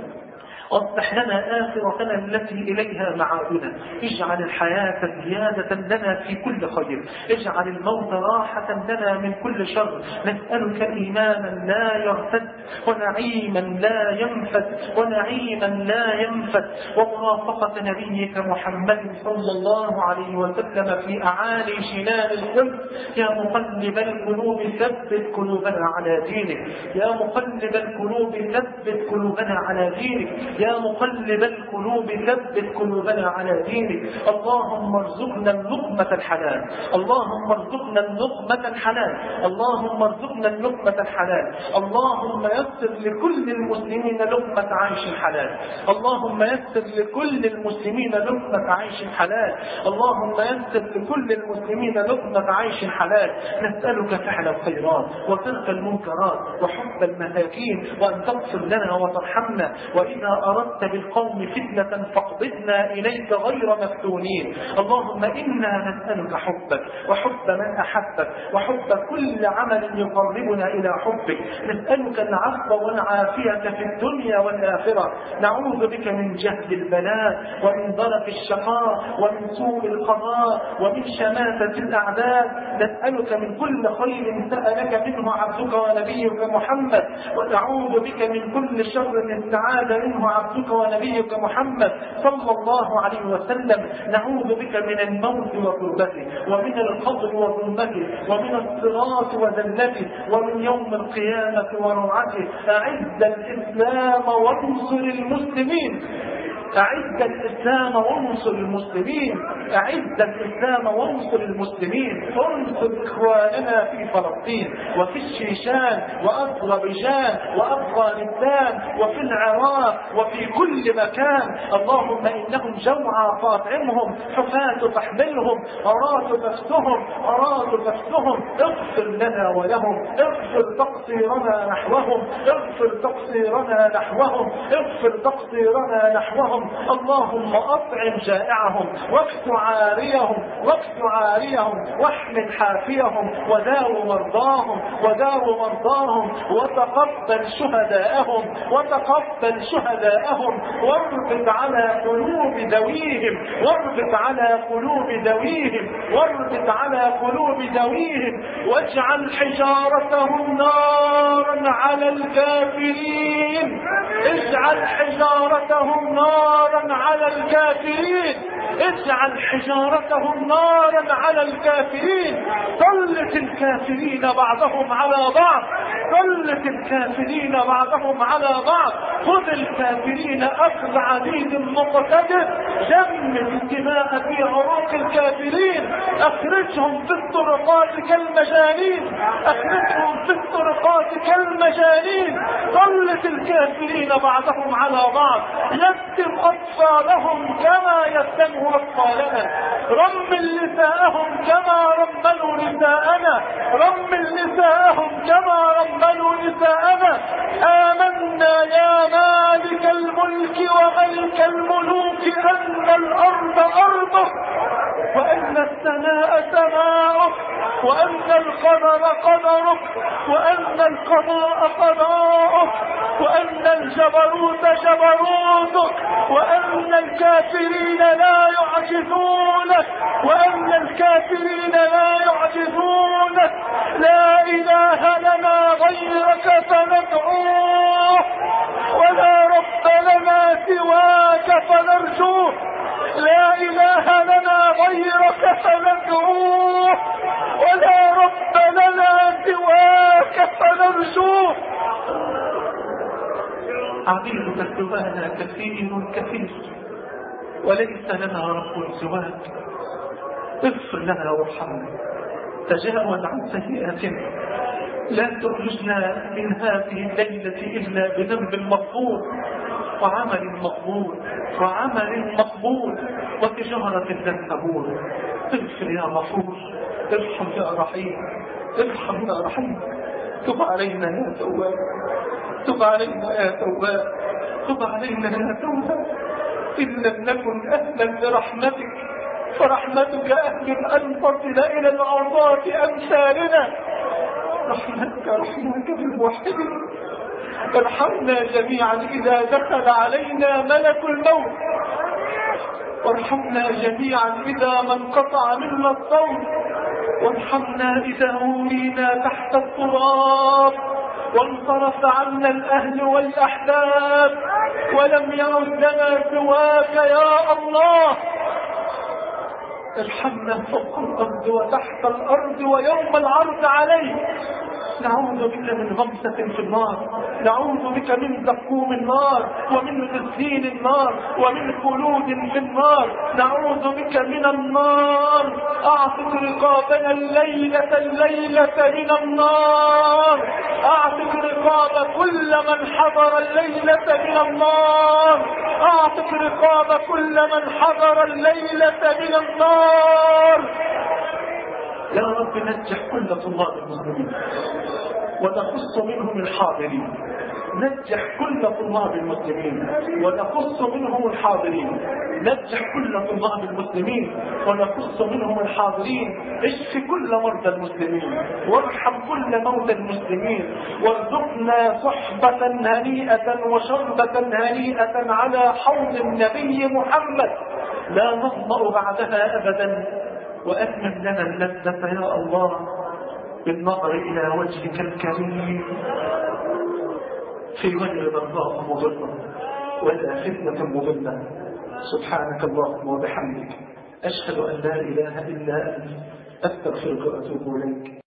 أصلح لنا آخرتنا التي إليها معادنا. اجعل الحياة زيادة لنا في كل خير، اجعل الموت راحة لنا من كل شر. نسألك إيمانا لا يرتد، ونعيما لا ينفد، ونعيما لا ينفد، ومرافقة نبيك محمد صلى الله عليه وسلم في أعالي جنان الخلد. يا مقلب القلوب ثبت قلوبنا على دينك، يا مقلب القلوب ثبت قلوبنا على دينك، يا مقلب القلوب ثبت قلوبنا على دينك. اللهم ارزقنا اللقمة الحلال، اللهم ارزقنا اللقمة الحلال، اللهم ارزقنا اللقمة الحلال. اللهم يسر لكل المسلمين لقمة عيش حلال، اللهم يسر لكل المسلمين لقمة عيش حلال، اللهم يسر لكل المسلمين لقمة عيش حلال. نسألك فعل الخيرات وترك المنكرات وحب المساكين، وأن تغفر لنا وترحمنا، وإذا أردت بالقوم فتنة فاقبضنا إليك غير مفتونين. اللهم إنا نسألك حبك وحب من أحبك وحب كل عمل يقربنا إلى حبك. نسألك العفو والعافية في الدنيا والآخرة. نعوذ بك من جهد البلاء ومن ضرب الشقاء ومن سوء القضاء ومن شماتة الأعداء. نسألك من كل خير سألك منه عبدك ونبيك محمد، ونعوذ بك من كل شر استعاذ منه عبدك ونبيك محمد صلى الله عليه وسلم. نعوذ بك من الموت وكربته، ومن القبر وظلمته، ومن الصراط وذلته، ومن يوم القيامة وروعته. أعز الإسلام وانصر المسلمين، أعز الإسلام وانصر المسلمين، أعز الإسلام وانصر المسلمين. انصر إخواننا في فلسطين وفي الشيشان وأذربيجان وأفغانستان وفي العراق وفي كل مكان. اللهم إنهم جوعى فاطعمهم، حفاة فاحملهم، عراة فافسهم، عراة فافسهم. اغفر لنا ولهم، اغفر تقصيرنا نحوهم، اغفر تقصيرنا نحوهم، اغفر تقصيرنا نحوهم. اللهم أطعم جائعهم، واكس عاريهم، واكس عاريهم، واحمل حافيهم، وداو مرضاهم، وداو مرضاهم، وتقبل شهداءهم، وتقبل شهداءهم، واربط على قلوب ذويهم، واربط على قلوب ذويهم، واربط على قلوب ذويهم، واجعل حجارتهم نارا على الكافرين، اجعل حجارتهم نارا على الكافرين، اجعل حجارتهم نارا على الكافرين. سلط الكافرين بعضهم على بعض، سلط الكافرين بعضهم على بعض. خذ الكافرين أخذ عزيز مقتدر، جمد الدماء في عروق الكافرين، اخرجهم في الطرقات كالمجانين، اخرجهم في الطرقات كالمجانين. سلط الكافرين بعضهم على بعض، يتم أطفالهم كما يتموا أطفالنا، رمل نساءهم كما رملوا نساءنا، رمل نساءهم كما رملوا نساءنا. آمنا يا مالك الملك وملك الملوك أن الأرض أرضك، وأن السماء سماؤك، وأن القدر قدرك، وأن القضاء قضاءك، وأن الجبروت جبروتك، وأن الكافرين لا يعجزونك، وأن الكافرين لا يعجزونك. لا إله لنا غيرك فندعوه، ولا رب لنا سواك فنرجوه. لا إله لنا غيرك فندعوه، ولا رب لنا سواك فنرجوه. عبيدك سوانا كثير كثير وليس لنا رب سواك. اغفر لنا وارحمنا، تجاوز عن سيئاتنا، لا تخرجنا من هذه الليلة إلا بذنب مغفور وعمل مقبول وعمل مقبول وتجارة لن تبور. اغفر يا غفور، ارحم يا رحيم، ارحم يا رحيم. تب علينا يا تواب، تب علينا يا تواب، تب علينا يا تواب. إن لم نكن أهلا لرحمتك فرحمتك أهل أن تصل إلى العصاة أمثالنا. رحمتك رحمتك بالموحدين. ارحمنا جميعا إذا دخل علينا ملك الموت، وارحمنا جميعا إذا ما انقطع منا الصوت، وارحمنا إذا ولينا تحت التراب وانصرف عنا الأهل والأحباب ولم يعد لنا سواك يا الله. ارحمنا فوق الأرض وتحت الأرض ويوم العرض عليه. نعوذ بك من غمسة في النار، نعوذ بك من زقوم النار ومن غسيل النار ومن خلود في النار، نعوذ بك من النار. اعتق رقابنا الليلة الليلة من النار، اعتق رقاب كل من حضر الليلة من النار، اعتق رقاب كل من حضر الليلة من النار. يا رب نجح كل طلاب المسلمين ونخص منهم الحاضرين، نجح كل طلاب المسلمين ونخص منهم الحاضرين، نجح كل طلاب المسلمين ونخص منهم الحاضرين. اشف كل مرضى المسلمين وارحم كل موتى المسلمين، وارزقنا صحبة هنيئة وشربة هنيئة على حوض النبي محمد لا نظمأ بعدها أبدا. وأتمم لنا اللذة يا الله بالنظر إلى وجهك الكريم في وجه ضراء مضرة ولا فتنة مضلة. سبحانك اللهم وبحمدك، أشهد أن لا إله إلا أنت، أستغفرك وأتوب إليك.